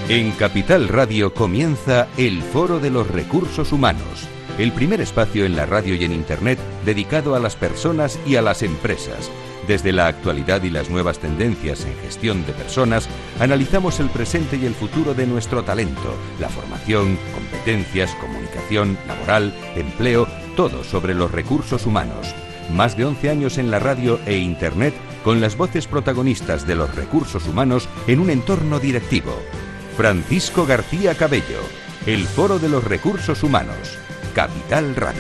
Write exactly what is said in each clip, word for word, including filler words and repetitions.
En Capital Radio comienza el Foro de los Recursos Humanos, el primer espacio en la radio y en Internet dedicado a las personas y a las empresas. Desde la actualidad y las nuevas tendencias en gestión de personas, analizamos el presente y el futuro de nuestro talento, la formación, competencias, comunicación, laboral, empleo, todo sobre los recursos humanos. Más de once años en la radio e Internet con las voces protagonistas de los recursos humanos en un entorno directivo. Francisco García Cabello, el Foro de los Recursos Humanos, Capital Radio.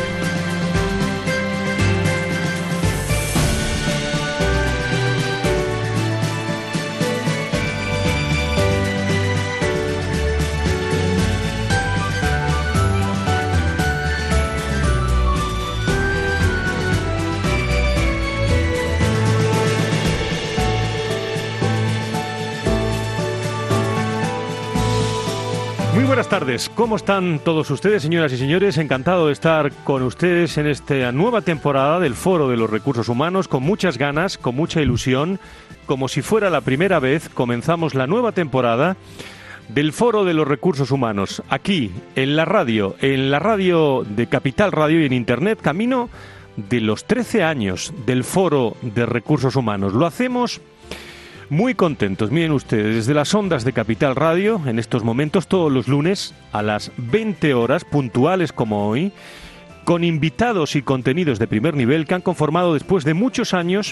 Buenas tardes, ¿cómo están todos ustedes, señoras y señores? Encantado de estar con ustedes en esta nueva temporada del Foro de los Recursos Humanos, con muchas ganas, con mucha ilusión, como si fuera la primera vez. Comenzamos la nueva temporada del Foro de los Recursos Humanos, aquí, en la radio, en la radio de Capital Radio y en Internet, camino de los trece años del Foro de Recursos Humanos. Lo hacemos muy contentos, miren ustedes, desde las ondas de Capital Radio, en estos momentos, todos los lunes, a las veinte horas, puntuales como hoy, con invitados y contenidos de primer nivel que han conformado después de muchos años,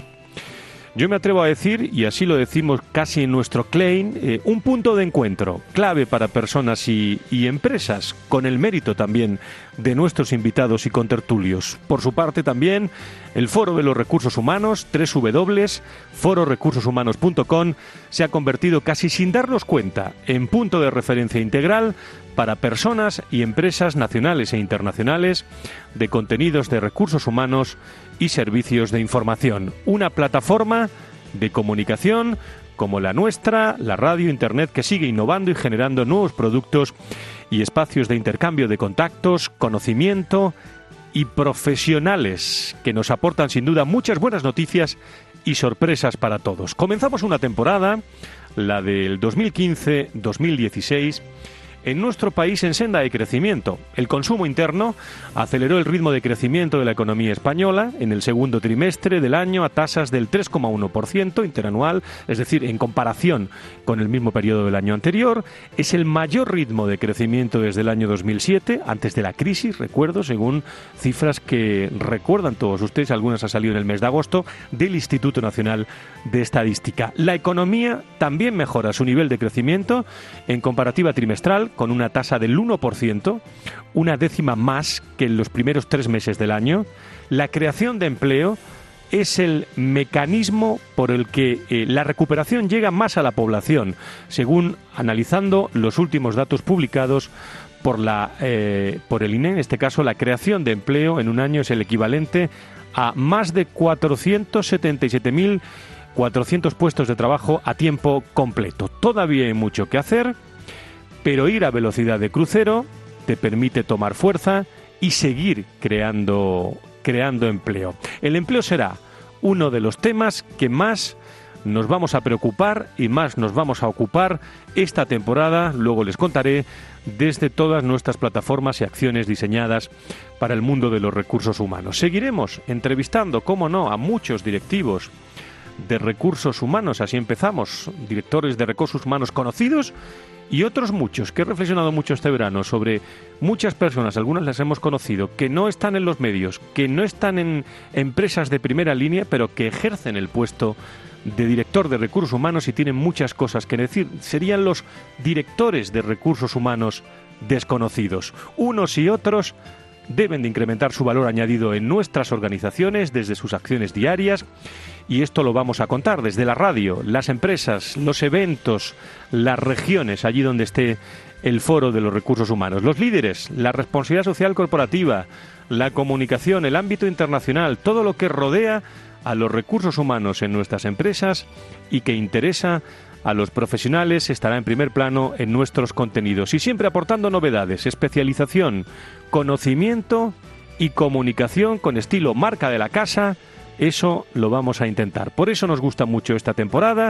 yo me atrevo a decir, y así lo decimos casi en nuestro claim, eh, un punto de encuentro clave para personas y, y empresas, con el mérito también de nuestros invitados y contertulios. Por su parte también, el Foro de los Recursos Humanos, doble u doble u doble u punto foro recursos humanos punto com, se ha convertido casi sin darnos cuenta en punto de referencia integral para personas y empresas nacionales e internacionales de contenidos de recursos humanos y servicios de información. Una plataforma de comunicación como la nuestra, la radio, Internet, que sigue innovando y generando nuevos productos y espacios de intercambio de contactos, conocimiento y profesionales que nos aportan sin duda muchas buenas noticias y sorpresas para todos. Comenzamos una temporada, la del dos mil quince dos mil dieciséis, en nuestro país en senda de crecimiento. El consumo interno aceleró el ritmo de crecimiento de la economía española en el segundo trimestre del año a tasas del tres coma uno por ciento interanual, es decir, en comparación con el mismo periodo del año anterior. Es el mayor ritmo de crecimiento desde el año dos mil siete, antes de la crisis, recuerdo, según cifras que recuerdan todos ustedes, algunas han salido en el mes de agosto, del Instituto Nacional de Estadística. La economía también mejora su nivel de crecimiento en comparativa trimestral, con una tasa del uno por ciento, una décima más que en los primeros tres meses del año. La creación de empleo es el mecanismo por el que eh, la recuperación llega más a la población, según analizando los últimos datos publicados por, la, eh, por el I N E. En este caso, la creación de empleo en un año es el equivalente a más de cuatrocientos setenta y siete mil cuatrocientos puestos de trabajo a tiempo completo. Todavía hay mucho que hacer, pero ir a velocidad de crucero te permite tomar fuerza y seguir creando, creando empleo. El empleo será uno de los temas que más nos vamos a preocupar y más nos vamos a ocupar esta temporada, luego les contaré, desde todas nuestras plataformas y acciones diseñadas para el mundo de los recursos humanos. Seguiremos entrevistando, cómo no, a muchos directivos de recursos humanos, así empezamos, directores de recursos humanos conocidos y otros muchos, que he reflexionado mucho este verano sobre muchas personas, algunas las hemos conocido, que no están en los medios, que no están en empresas de primera línea, pero que ejercen el puesto de director de recursos humanos y tienen muchas cosas que decir. Serían los directores de recursos humanos desconocidos. Unos y otros deben de incrementar su valor añadido en nuestras organizaciones desde sus acciones diarias, y esto lo vamos a contar desde la radio, las empresas, los eventos, las regiones, allí donde esté el Foro de los Recursos Humanos, los líderes, la responsabilidad social corporativa, la comunicación, el ámbito internacional, todo lo que rodea a los recursos humanos en nuestras empresas y que interesa a los profesionales estará en primer plano en nuestros contenidos, y siempre aportando novedades, especialización, conocimiento y comunicación con estilo marca de la casa. Eso lo vamos a intentar. Por eso nos gusta mucho esta temporada,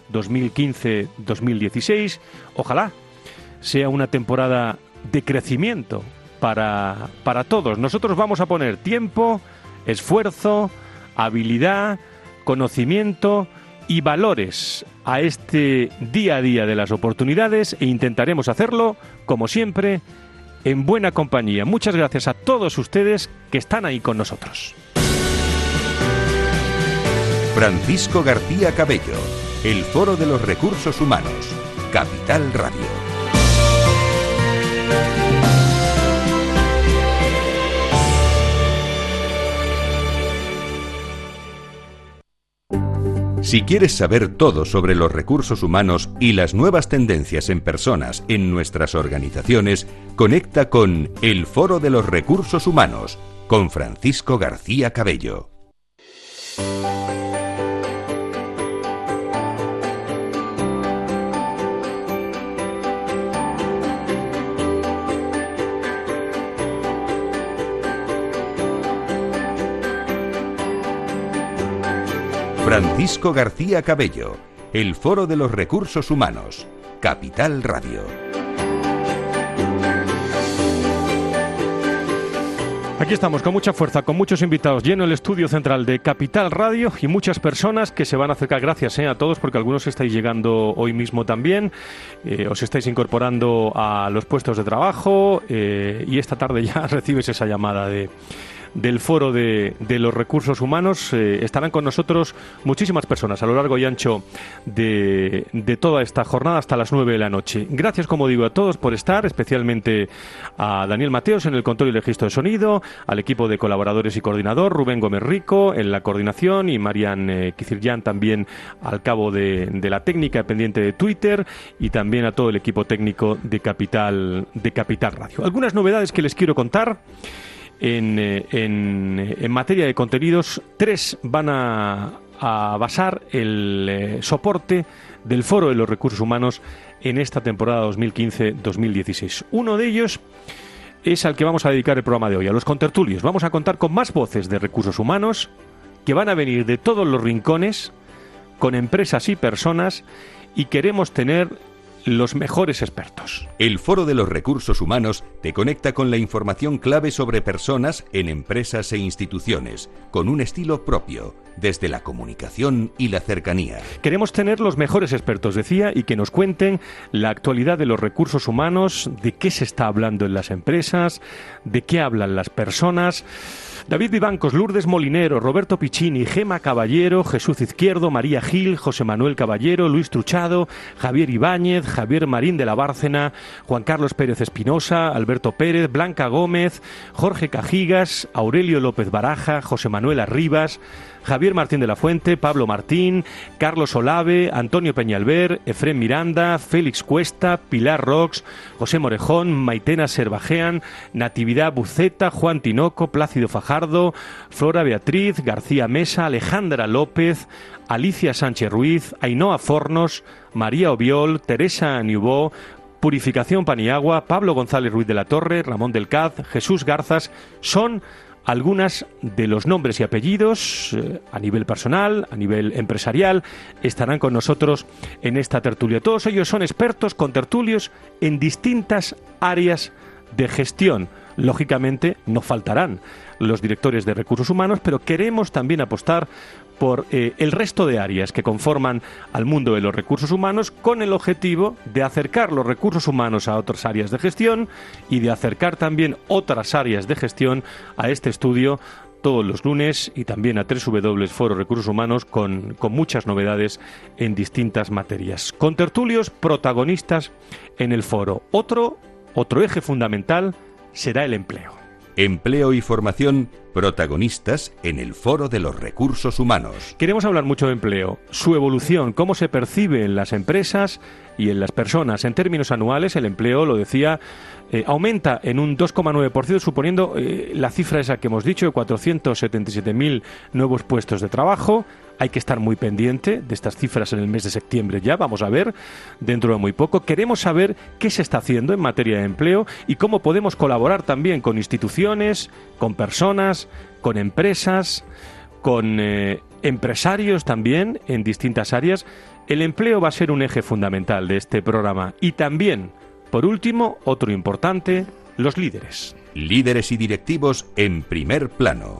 dos mil quince dos mil dieciséis. Ojalá sea una temporada de crecimiento para, para todos. Nosotros vamos a poner tiempo, esfuerzo, habilidad, conocimiento y valores a este día a día de las oportunidades, e intentaremos hacerlo, como siempre, en buena compañía. Muchas gracias a todos ustedes que están ahí con nosotros. Francisco García Cabello, el Foro de los Recursos Humanos, Capital Radio. Si quieres saber todo sobre los recursos humanos y las nuevas tendencias en personas en nuestras organizaciones, conecta con El Foro de los Recursos Humanos, con Francisco García Cabello. Francisco García Cabello, el Foro de los Recursos Humanos, Capital Radio. Aquí estamos con mucha fuerza, con muchos invitados, lleno el estudio central de Capital Radio y muchas personas que se van a acercar. Gracias eh, a todos, porque algunos estáis llegando hoy mismo también, eh, os estáis incorporando a los puestos de trabajo eh, y esta tarde ya recibes esa llamada de... del Foro de, de los Recursos Humanos. Eh, estarán con nosotros muchísimas personas a lo largo y ancho de, de toda esta jornada hasta las nueve de la noche. Gracias, como digo, a todos por estar, especialmente a Daniel Mateos en el control y registro de sonido, al equipo de colaboradores y coordinador, Rubén Gómez Rico en la coordinación y Marian eh, Kiciryan también al cabo de, de la técnica pendiente de Twitter, y también a todo el equipo técnico de Capital, de Capital Radio. Algunas novedades que les quiero contar. En, en, en materia de contenidos, tres van a, a basar el eh, soporte del Foro de los Recursos Humanos en esta temporada dos mil quince dos mil dieciséis. Uno de ellos es al que vamos a dedicar el programa de hoy, a los contertulios. Vamos a contar con más voces de recursos humanos que van a venir de todos los rincones, con empresas y personas, y queremos tener los mejores expertos. El Foro de los Recursos Humanos te conecta con la información clave sobre personas en empresas e instituciones, con un estilo propio, desde la comunicación y la cercanía. Queremos tener los mejores expertos, decía, y que nos cuenten la actualidad de los recursos humanos, de qué se está hablando en las empresas, de qué hablan las personas. David Vivancos, Lourdes Molinero, Roberto Piccini, Gema Caballero, Jesús Izquierdo, María Gil, José Manuel Caballero, Luis Truchado, Javier Ibáñez, Javier Marín de la Bárcena, Juan Carlos Pérez Espinosa, Alberto Pérez, Blanca Gómez, Jorge Cajigas, Aurelio López Baraja, José Manuel Arribas, Javier Martín de la Fuente, Pablo Martín, Carlos Olave, Antonio Peñalver, Efrén Miranda, Félix Cuesta, Pilar Rox, José Morejón, Maitena Serbajean, Natividad Buceta, Juan Tinoco, Plácido Fajardo, Flora Beatriz, García Mesa, Alejandra López, Alicia Sánchez Ruiz, Ainhoa Fornos, María Obiol, Teresa Niubó, Purificación Paniagua, Pablo González Ruiz de la Torre, Ramón del Caz, Jesús Garzas. Son algunas de los nombres y apellidos eh, a nivel personal, a nivel empresarial, estarán con nosotros en esta tertulia. Todos ellos son expertos contertulios en distintas áreas de gestión. Lógicamente no faltarán los directores de recursos humanos, pero queremos también apostar por eh, el resto de áreas que conforman al mundo de los recursos humanos, con el objetivo de acercar los recursos humanos a otras áreas de gestión y de acercar también otras áreas de gestión a este estudio todos los lunes, y también a doble u doble u doble u punto foro recursos humanos con, con muchas novedades en distintas materias. Contertulios protagonistas en el foro. Otro, otro eje fundamental será el empleo. Empleo y formación, protagonistas en el Foro de los Recursos Humanos. Queremos hablar mucho de empleo, su evolución, cómo se percibe en las empresas y en las personas. En términos anuales, el empleo, lo decía, eh, aumenta en un dos coma nueve por ciento, suponiendo eh, la cifra esa que hemos dicho, de cuatrocientos setenta y siete mil nuevos puestos de trabajo. Hay que estar muy pendiente de estas cifras en el mes de septiembre ya, vamos a ver, dentro de muy poco. Queremos saber qué se está haciendo en materia de empleo y cómo podemos colaborar también con instituciones, con personas, con empresas, con eh, empresarios también en distintas áreas. El empleo va a ser un eje fundamental de este programa. Y también, por último, otro importante, los líderes. Líderes y directivos en primer plano.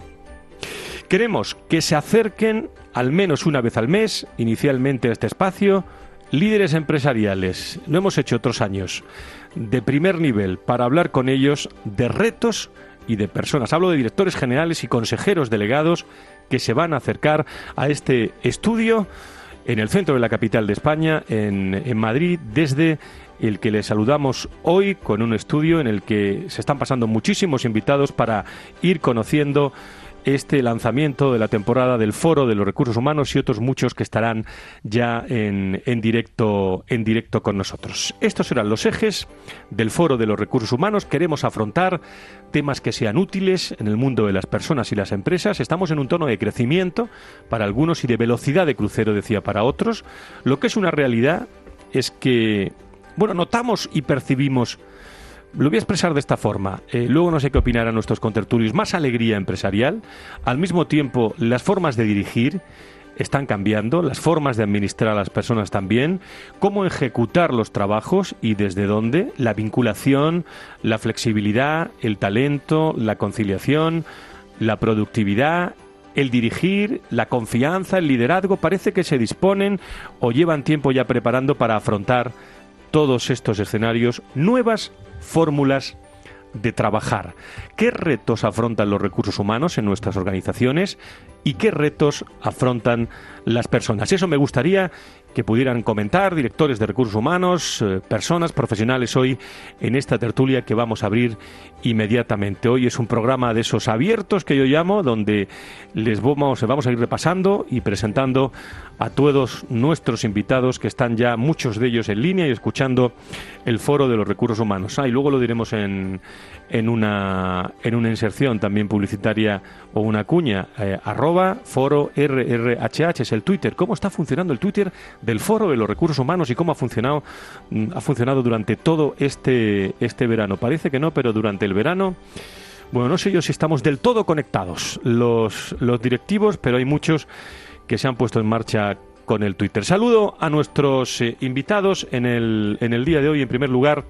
Queremos que se acerquen al menos una vez al mes, inicialmente a este espacio, líderes empresariales. Lo hemos hecho otros años, de primer nivel, para hablar con ellos de retos y de personas. Hablo de directores generales y consejeros delegados que se van a acercar a este estudio en el centro de la capital de España, en, en Madrid, desde el que les saludamos hoy con un estudio en el que se están pasando muchísimos invitados para ir conociendo este lanzamiento de la temporada del Foro de los Recursos Humanos y otros muchos que estarán ya en, en directo, en directo con nosotros. Estos serán los ejes del Foro de los Recursos Humanos. Queremos afrontar temas que sean útiles en el mundo de las personas y las empresas. Estamos en un tono de crecimiento para algunos y de velocidad de crucero, decía, para otros. Lo que es una realidad es que, bueno, notamos y percibimos. Lo voy a expresar de esta forma, eh, luego no sé qué opinarán nuestros contertulios, más alegría empresarial, al mismo tiempo las formas de dirigir están cambiando, las formas de administrar a las personas también, cómo ejecutar los trabajos y desde dónde, la vinculación, la flexibilidad, el talento, la conciliación, la productividad, el dirigir, la confianza, el liderazgo, parece que se disponen o llevan tiempo ya preparando para afrontar todos estos escenarios, nuevas fórmulas de trabajar. ¿Qué retos afrontan los recursos humanos en nuestras organizaciones y qué retos afrontan las personas? Eso me gustaría que pudieran comentar directores de recursos humanos, eh, personas profesionales hoy en esta tertulia que vamos a abrir inmediatamente. Hoy es un programa de esos abiertos que yo llamo, donde les vamos, vamos a ir repasando y presentando a todos nuestros invitados que están ya, muchos de ellos en línea y escuchando el Foro de los Recursos Humanos. Ah, y luego lo diremos en, en, una, en una inserción también publicitaria o una cuña, eh, arroba foro R R H H es el Twitter. ¿Cómo está funcionando el Twitter del Foro de los Recursos Humanos y cómo ha funcionado ha funcionado durante todo este, este verano? Parece que no, pero durante el verano, bueno, no sé yo si estamos del todo conectados los, los directivos, pero hay muchos que se han puesto en marcha con el Twitter. Saludo a nuestros eh, invitados en el, en el día de hoy. En primer lugar,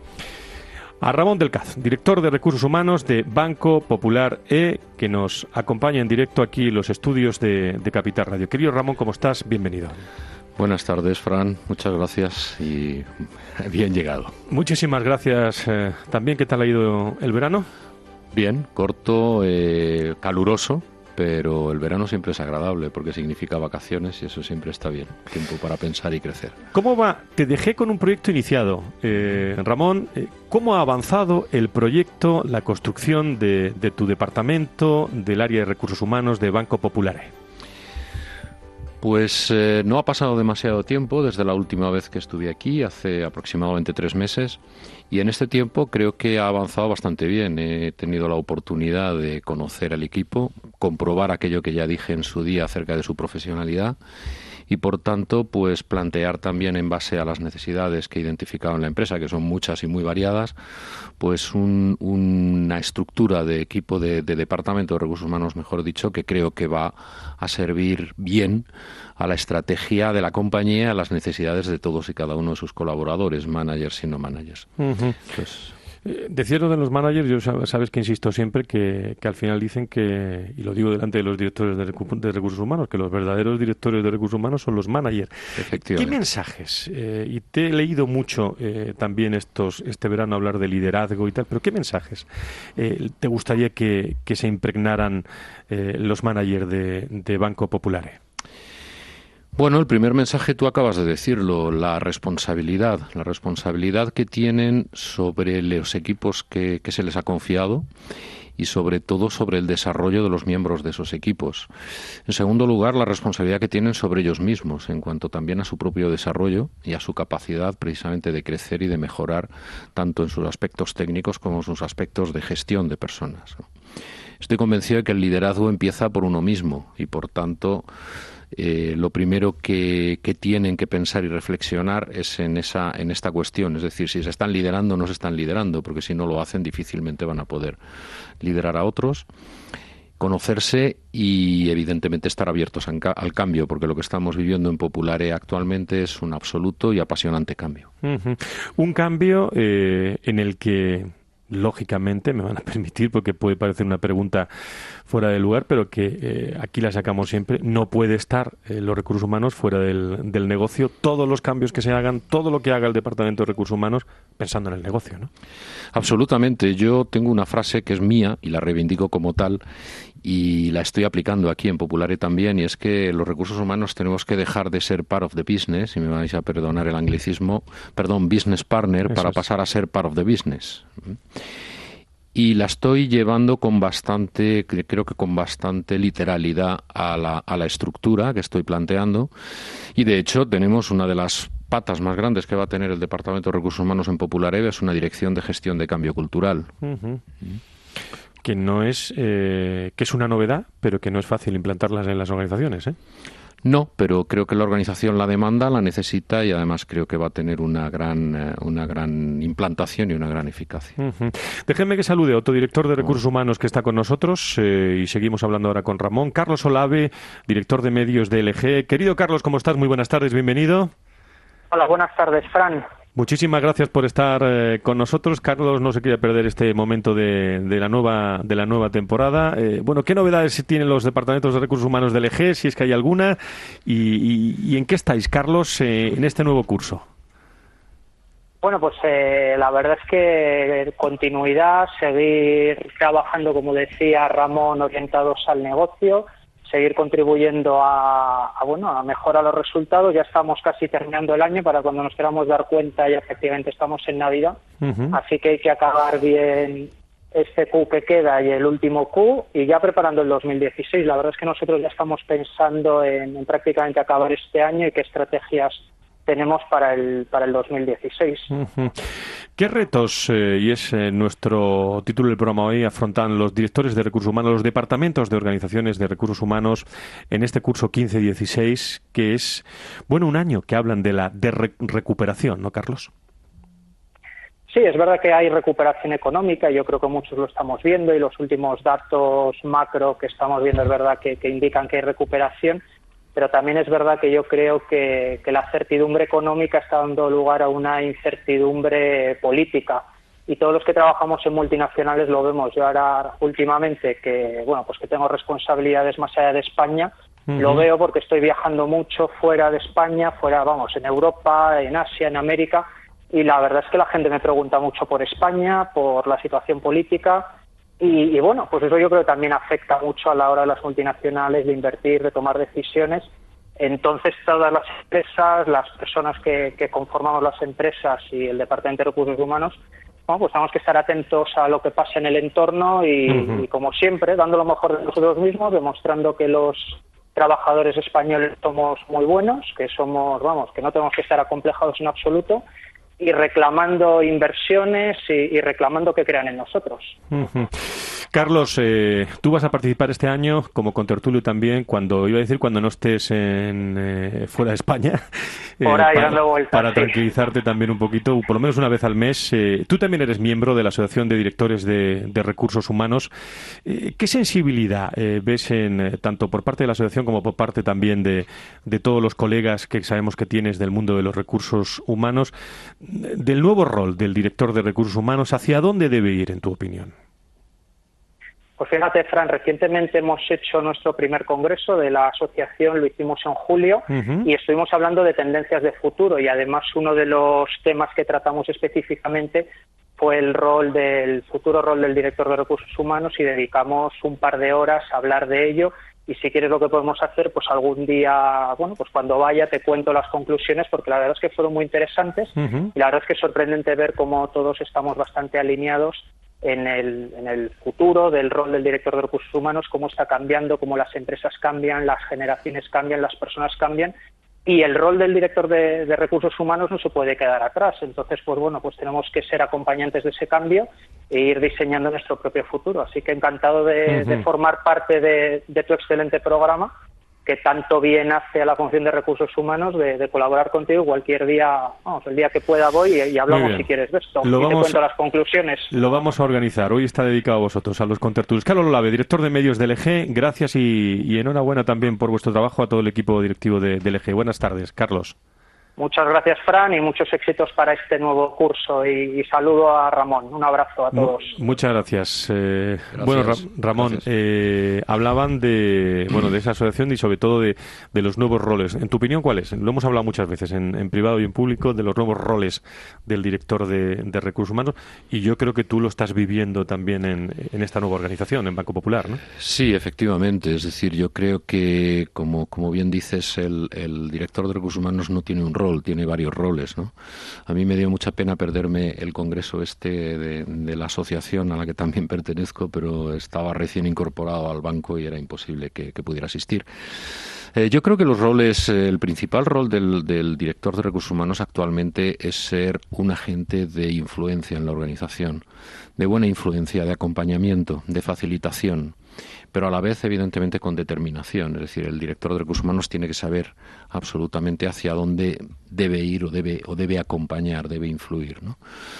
a Ramón del Caz, director de Recursos Humanos de Banco Popular E, que nos acompaña en directo aquí en los estudios de, de Capital Radio. Querido Ramón, ¿cómo estás? Bienvenido. Buenas tardes, Fran. Muchas gracias y bien llegado. Muchísimas gracias. Eh, también, ¿qué tal ha ido el verano? Bien, corto, eh, caluroso, pero el verano siempre es agradable porque significa vacaciones y eso siempre está bien. Tiempo para pensar y crecer. ¿Cómo va? Te dejé con un proyecto iniciado. Eh, Ramón, eh, ¿cómo ha avanzado el proyecto, la construcción de, de tu departamento, del área de recursos humanos de Banco Popular? Pues eh, no ha pasado demasiado tiempo desde la última vez que estuve aquí, hace aproximadamente tres meses, y en este tiempo creo que ha avanzado bastante bien. He tenido la oportunidad de conocer al equipo, comprobar aquello que ya dije en su día acerca de su profesionalidad y, por tanto, pues plantear también en base a las necesidades que he identificado en la empresa, que son muchas y muy variadas, pues un, una estructura de equipo de, de departamento de recursos humanos, mejor dicho, que creo que va a servir bien a la estrategia de la compañía, a las necesidades de todos y cada uno de sus colaboradores, managers y no managers. Uh-huh. Pues, eh, decía lo de los managers, yo sabes, sabes que insisto siempre que, que al final dicen que, y lo digo delante de los directores de, recu- de recursos humanos, que los verdaderos directores de recursos humanos son los managers. Efectivamente. ¿Qué mensajes? Eh, y te he leído mucho eh, también estos este verano hablar de liderazgo y tal, pero ¿qué mensajes eh, te gustaría que, que se impregnaran eh, los managers de, de Banco Popular? Bueno, el primer mensaje tú acabas de decirlo, la responsabilidad, la responsabilidad que tienen sobre los equipos que, que se les ha confiado y sobre todo sobre el desarrollo de los miembros de esos equipos. En segundo lugar, la responsabilidad que tienen sobre ellos mismos en cuanto también a su propio desarrollo y a su capacidad precisamente de crecer y de mejorar tanto en sus aspectos técnicos como en sus aspectos de gestión de personas. Estoy convencido de que el liderazgo empieza por uno mismo y, por tanto, Eh, lo primero que, que tienen que pensar y reflexionar es en esa en esta cuestión, es decir, si se están liderando o no se están liderando, porque si no lo hacen difícilmente van a poder liderar a otros. conocerse y evidentemente estar abiertos al cambio, porque lo que estamos viviendo en Populare actualmente es un absoluto y apasionante cambio. Uh-huh. Un cambio eh, en el que, lógicamente, me van a permitir, porque puede parecer una pregunta fuera de lugar, pero que eh, aquí la sacamos siempre, no puede estar eh, los recursos humanos fuera del, del negocio. Todos los cambios que se hagan, todo lo que haga el Departamento de Recursos Humanos, pensando en el negocio, ¿no? Absolutamente. Yo tengo una frase que es mía y la reivindico como tal, y la estoy aplicando aquí en Populare también, y es que los recursos humanos tenemos que dejar de ser part of the business, y me vais a perdonar el anglicismo, perdón, business partner, Eso para es. pasar a ser part of the business. Y la estoy llevando con bastante, creo que con bastante literalidad a la, a la estructura que estoy planteando, y de hecho tenemos una de las patas más grandes que va a tener el Departamento de Recursos Humanos en Populare, es una dirección de gestión de cambio cultural. Uh-huh. Que no es, eh, que es una novedad, pero que no es fácil implantarlas en las organizaciones, ¿eh? No, pero creo que la organización la demanda, la necesita, y además creo que va a tener una gran, eh, una gran implantación y una gran eficacia. Uh-huh. Déjenme que salude a otro director de Recursos Humanos que está con nosotros, eh, y seguimos hablando ahora con Ramón. Carlos Olave, director de medios de L G. Querido Carlos, ¿cómo estás? Muy buenas tardes, bienvenido. Hola, buenas tardes, Fran. Muchísimas gracias por estar eh, con nosotros. Carlos no se quiere perder este momento de, de la nueva de la nueva temporada. Eh, bueno, ¿qué novedades tienen los departamentos de recursos humanos de L G, si es que hay alguna? ¿Y, y, y en qué estáis, Carlos, eh, en este nuevo curso? Bueno, pues eh, la verdad es que continuidad, seguir trabajando, como decía Ramón, orientados al negocio, seguir contribuyendo a, a bueno a mejorar los resultados. Ya estamos casi terminando el año, para cuando nos queramos dar cuenta ya efectivamente estamos en Navidad. Uh-huh. Así que hay que acabar bien este Q que queda y el último Q, y ya preparando el dos mil dieciséis. La verdad es que nosotros ya estamos pensando en, en prácticamente acabar este año y qué estrategias tenemos para el para el dos mil dieciséis. Uh-huh. ¿Qué retos, eh, y es eh, nuestro título del programa hoy, afrontan los directores de recursos humanos, los departamentos de organizaciones de recursos humanos en este curso quince dieciséis, que es, bueno, un año que hablan de la de re- recuperación, ¿no, Carlos? Sí, es verdad que hay recuperación económica, yo creo que muchos lo estamos viendo, y los últimos datos macro que estamos viendo es verdad que, que indican que hay recuperación. Pero también es verdad que yo creo que, que la certidumbre económica está dando lugar a una incertidumbre política, y todos los que trabajamos en multinacionales lo vemos. Yo ahora últimamente que bueno pues que tengo responsabilidades más allá de España, uh-huh. Lo veo porque estoy viajando mucho fuera de España, fuera vamos en Europa, en Asia, en América, y la verdad es que la gente me pregunta mucho por España, por la situación política. Y, y bueno, pues eso yo creo que también afecta mucho a la hora de las multinacionales de invertir, de tomar decisiones. Entonces todas las empresas, las personas que, que conformamos las empresas y el Departamento de Recursos Humanos, bueno, pues tenemos que estar atentos a lo que pasa en el entorno y, uh-huh. y como siempre, dando lo mejor de nosotros mismos, demostrando que los trabajadores españoles somos muy buenos, que somos, vamos, que no tenemos que estar acomplejados en absoluto, y reclamando inversiones y, y reclamando que crean en nosotros. Uh-huh. Carlos, eh, tú vas a participar este año como contertulio también, cuando iba a decir cuando no estés en, eh, fuera de España, eh, Por ahí, para, dando vueltas, para sí. tranquilizarte también un poquito, por lo menos una vez al mes. Eh, tú también eres miembro de la Asociación de Directores de, de Recursos Humanos. Eh, ¿Qué sensibilidad eh, ves en eh, tanto por parte de la asociación como por parte también de, de todos los colegas que sabemos que tienes del mundo de los recursos humanos, del nuevo rol del director de recursos humanos? ¿Hacia dónde debe ir, en tu opinión? Pues fíjate, Fran, recientemente hemos hecho nuestro primer congreso de la asociación, lo hicimos en julio, uh-huh. y estuvimos hablando de tendencias de futuro, y además uno de los temas que tratamos específicamente fue el rol del futuro rol del director de recursos humanos, y dedicamos un par de horas a hablar de ello. Y si quieres, lo que podemos hacer, pues algún día, bueno, pues cuando vaya te cuento las conclusiones, porque la verdad es que fueron muy interesantes, uh-huh. y la verdad es que es sorprendente ver cómo todos estamos bastante alineados en el, en el futuro del rol del director de recursos humanos, cómo está cambiando, cómo las empresas cambian, las generaciones cambian, las personas cambian, y el rol del director de, de recursos humanos no se puede quedar atrás. Entonces, pues bueno, pues tenemos que ser acompañantes de ese cambio e ir diseñando nuestro propio futuro. Así que encantado de, uh-huh. de formar parte de, de tu excelente programa, que tanto bien hace a la función de recursos humanos de, de colaborar contigo cualquier día, vamos, el día que pueda voy y, y hablamos si quieres de esto. Lo y vamos, te cuento las conclusiones. Lo vamos a organizar. Hoy está dedicado a vosotros, a los contertulios. Carlos Olave, director de medios de L G, gracias y, y enhorabuena también por vuestro trabajo a todo el equipo directivo de, de L G. Buenas tardes, Carlos. Muchas gracias, Fran, y muchos éxitos para este nuevo curso. Y, y saludo a Ramón. Un abrazo a todos. Muchas gracias. Eh, gracias. Bueno, Ra Ramón, eh, hablaban de bueno de esa asociación y sobre todo de, de los nuevos roles. En tu opinión, ¿cuál es? Lo hemos hablado muchas veces en, en privado y en público de los nuevos roles del director de, de recursos humanos, y yo creo que tú lo estás viviendo también en, en esta nueva organización, en Banco Popular, ¿no? Sí, efectivamente. Es decir, yo creo que, como, como bien dices, el, el director de recursos humanos no tiene un rol, tiene varios roles, ¿no? A mí me dio mucha pena perderme el congreso este de, de la asociación a la que también pertenezco, pero estaba recién incorporado al banco y era imposible que, que pudiera asistir. Eh, yo creo que los roles, eh, el principal rol del, del director de recursos humanos actualmente es ser un agente de influencia en la organización, de buena influencia, de acompañamiento, de facilitación, pero a la vez, evidentemente, con determinación. Es decir, el director de recursos humanos tiene que saber absolutamente hacia dónde debe ir o debe, o debe acompañar, debe influir, ¿no?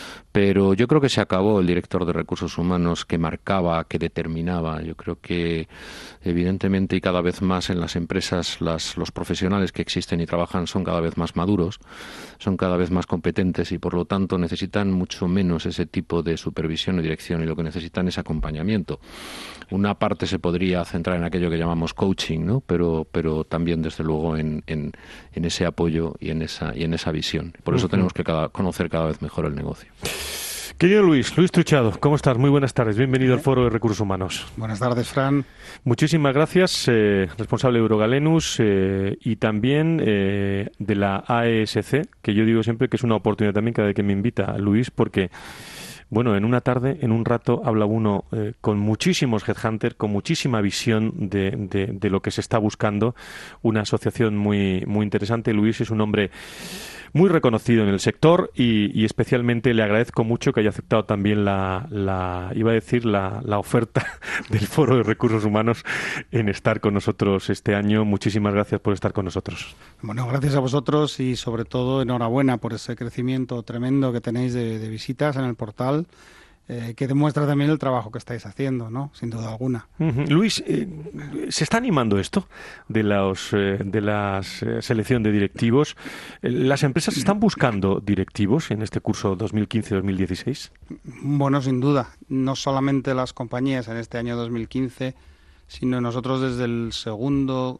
Pero yo creo que se acabó el director de recursos humanos que marcaba, que determinaba. Yo creo que, evidentemente, y cada vez más en las empresas, las, los profesionales que existen y trabajan son cada vez más maduros, son cada vez más competentes y, por lo tanto, necesitan mucho menos ese tipo de supervisión y dirección, y lo que necesitan es acompañamiento. Una parte se podría centrar en aquello que llamamos coaching, ¿no? Pero, pero también, desde luego, en, en, en ese apoyo y en esa, y en esa visión. Por eso uh-huh. tenemos que cada, conocer cada vez mejor el negocio. Querido Luis, Luis Truchado, ¿cómo estás? Muy buenas tardes, bienvenido al Foro de Recursos Humanos. Buenas tardes, Fran. Muchísimas gracias, eh, responsable de Eurogalenus eh, y también eh, de la A E S C, que yo digo siempre que es una oportunidad también cada vez que me invita Luis, porque bueno, en una tarde, en un rato, habla uno eh, con muchísimos headhunters, con muchísima visión de, de, de lo que se está buscando, una asociación muy, muy interesante. Luis es un hombre muy reconocido en el sector y, y especialmente le agradezco mucho que haya aceptado también la, la iba a decir, la, la oferta del Foro de Recursos Humanos en estar con nosotros este año. Muchísimas gracias por estar con nosotros. Bueno, gracias a vosotros y sobre todo enhorabuena por ese crecimiento tremendo que tenéis de, de visitas en el portal. Eh, que demuestra también el trabajo que estáis haciendo, ¿no? Sin duda alguna. Uh-huh. Luis, eh, ¿se está animando esto de los eh, de la eh, selección de directivos? ¿Las empresas están buscando directivos en este curso dos mil quince dos mil dieciséis? Bueno, sin duda. No solamente las compañías en este año dos mil quince, sino nosotros desde el segundo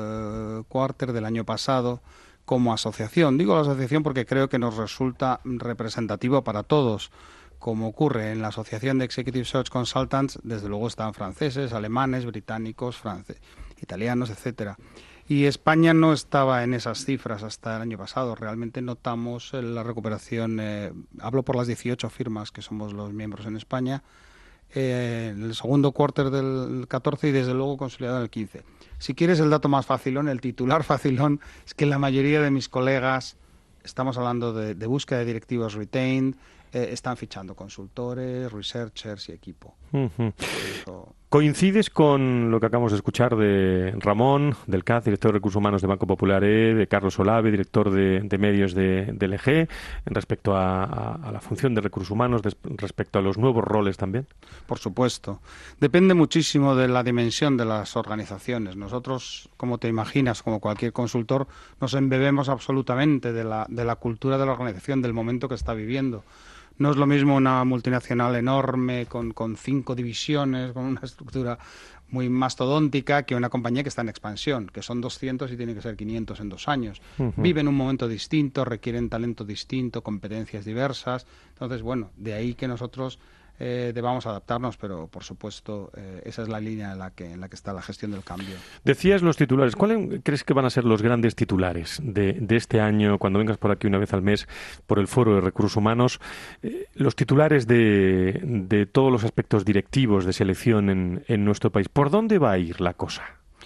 eh, cuarter del año pasado como asociación. Digo la asociación porque creo que nos resulta representativo para todos. Como ocurre en la Asociación de Executive Search Consultants, desde luego están franceses, alemanes, británicos, france- italianos, etcétera. Y España no estaba en esas cifras hasta el año pasado. Realmente notamos la recuperación, eh, hablo por las dieciocho firmas que somos los miembros en España, eh, en el segundo cuarter del catorce y desde luego consolidado en el quince. Si quieres el dato más facilón, el titular facilón, es que la mayoría de mis colegas, estamos hablando de, de búsqueda de directivos retained, Eh, están fichando consultores, researchers y equipo. Uh-huh. Eso... ¿Coincides con lo que acabamos de escuchar de Ramón, del C A D, director de Recursos Humanos de Banco Popular E, de Carlos Olave, director de, de medios de, de L G, en respecto a, a, a la función de recursos humanos, de, respecto a los nuevos roles también? Por supuesto. Depende muchísimo de la dimensión de las organizaciones. Nosotros, como te imaginas, como cualquier consultor, nos embebemos absolutamente de la, de la cultura de la organización, del momento que está viviendo. No es lo mismo una multinacional enorme con, con cinco divisiones, con una estructura muy mastodóntica, que una compañía que está en expansión, que son doscientos y tiene que ser quinientos en dos años. Uh-huh. Viven un momento distinto, requieren talento distinto, competencias diversas. Entonces, bueno, de ahí que nosotros eh, debamos adaptarnos, pero por supuesto eh, esa es la línea en la que en la que está la gestión del cambio. Decías los titulares. ¿Cuáles crees que van a ser los grandes titulares de, de este año, cuando vengas por aquí una vez al mes por el Foro de Recursos Humanos? Eh, los titulares de, de todos los aspectos directivos de selección en, en nuestro país. ¿Por dónde va a ir la cosa?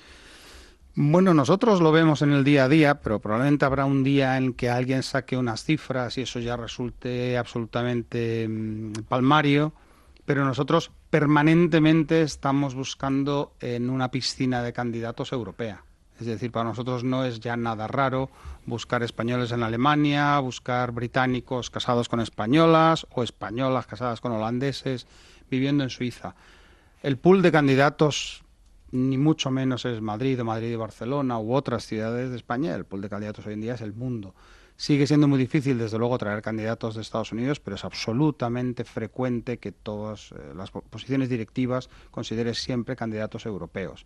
Bueno, nosotros lo vemos en el día a día, pero probablemente habrá un día en que alguien saque unas cifras y eso ya resulte absolutamente mmm, palmario, pero nosotros permanentemente estamos buscando en una piscina de candidatos europea. Es decir, para nosotros no es ya nada raro buscar españoles en Alemania, buscar británicos casados con españolas o españolas casadas con holandeses viviendo en Suiza. El pool de candidatos ni mucho menos es Madrid o Madrid y Barcelona u otras ciudades de España. El pool de candidatos hoy en día es el mundo. Sigue siendo muy difícil, desde luego, traer candidatos de Estados Unidos, pero es absolutamente frecuente que todas eh, las posiciones directivas consideren siempre candidatos europeos.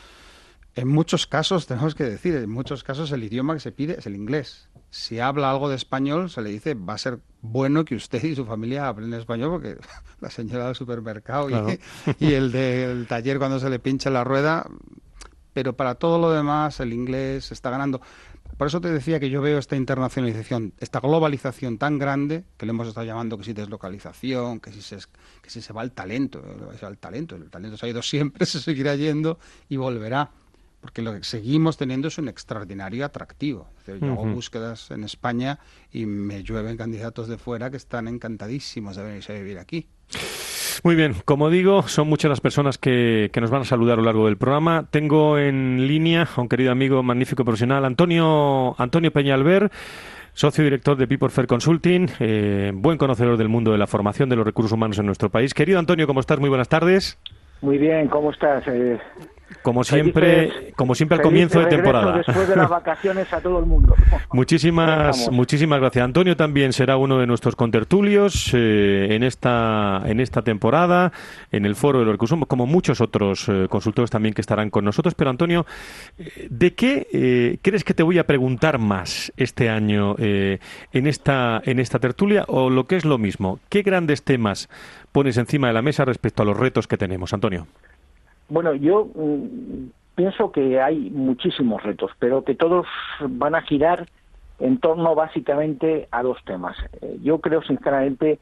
En muchos casos, tenemos que decir, en muchos casos el idioma que se pide es el inglés. Si habla algo de español, se le dice, va a ser bueno que usted y su familia hablen español, porque la señora del supermercado claro. y, y el del taller cuando se le pincha la rueda, pero para todo lo demás el inglés está ganando. Por eso te decía que yo veo esta internacionalización, esta globalización tan grande, que le hemos estado llamando que si deslocalización, que si se, que si se va el talento, se va el talento, el talento se ha ido siempre, se seguirá yendo y volverá. Porque lo que seguimos teniendo es un extraordinario atractivo. Es decir, yo hago uh-huh. búsquedas en España y me llueven candidatos de fuera que están encantadísimos de venirse a vivir aquí. Muy bien, como digo, son muchas las personas que, que nos van a saludar a lo largo del programa. Tengo en línea a un querido amigo, magnífico profesional, Antonio, Antonio Peñalver, socio director de People Fair Consulting, eh, buen conocedor del mundo de la formación de los recursos humanos en nuestro país. Querido Antonio, ¿cómo estás? Muy buenas tardes. Muy bien, ¿cómo estás? Eh... Como siempre, felices, como siempre al comienzo de temporada. Después de las vacaciones a todo el mundo. Muchísimas, muchísimas gracias. Antonio también será uno de nuestros contertulios eh, en esta en esta temporada, en el Foro de los Recursos Humanos, como muchos otros eh, consultores también que estarán con nosotros. Pero Antonio, ¿de qué eh, crees que te voy a preguntar más este año eh, en esta en esta tertulia? O lo que es lo mismo, ¿qué grandes temas pones encima de la mesa respecto a los retos que tenemos, Antonio? Bueno, yo mmm, pienso que hay muchísimos retos, pero que todos van a girar en torno básicamente a dos temas. Eh, yo creo sinceramente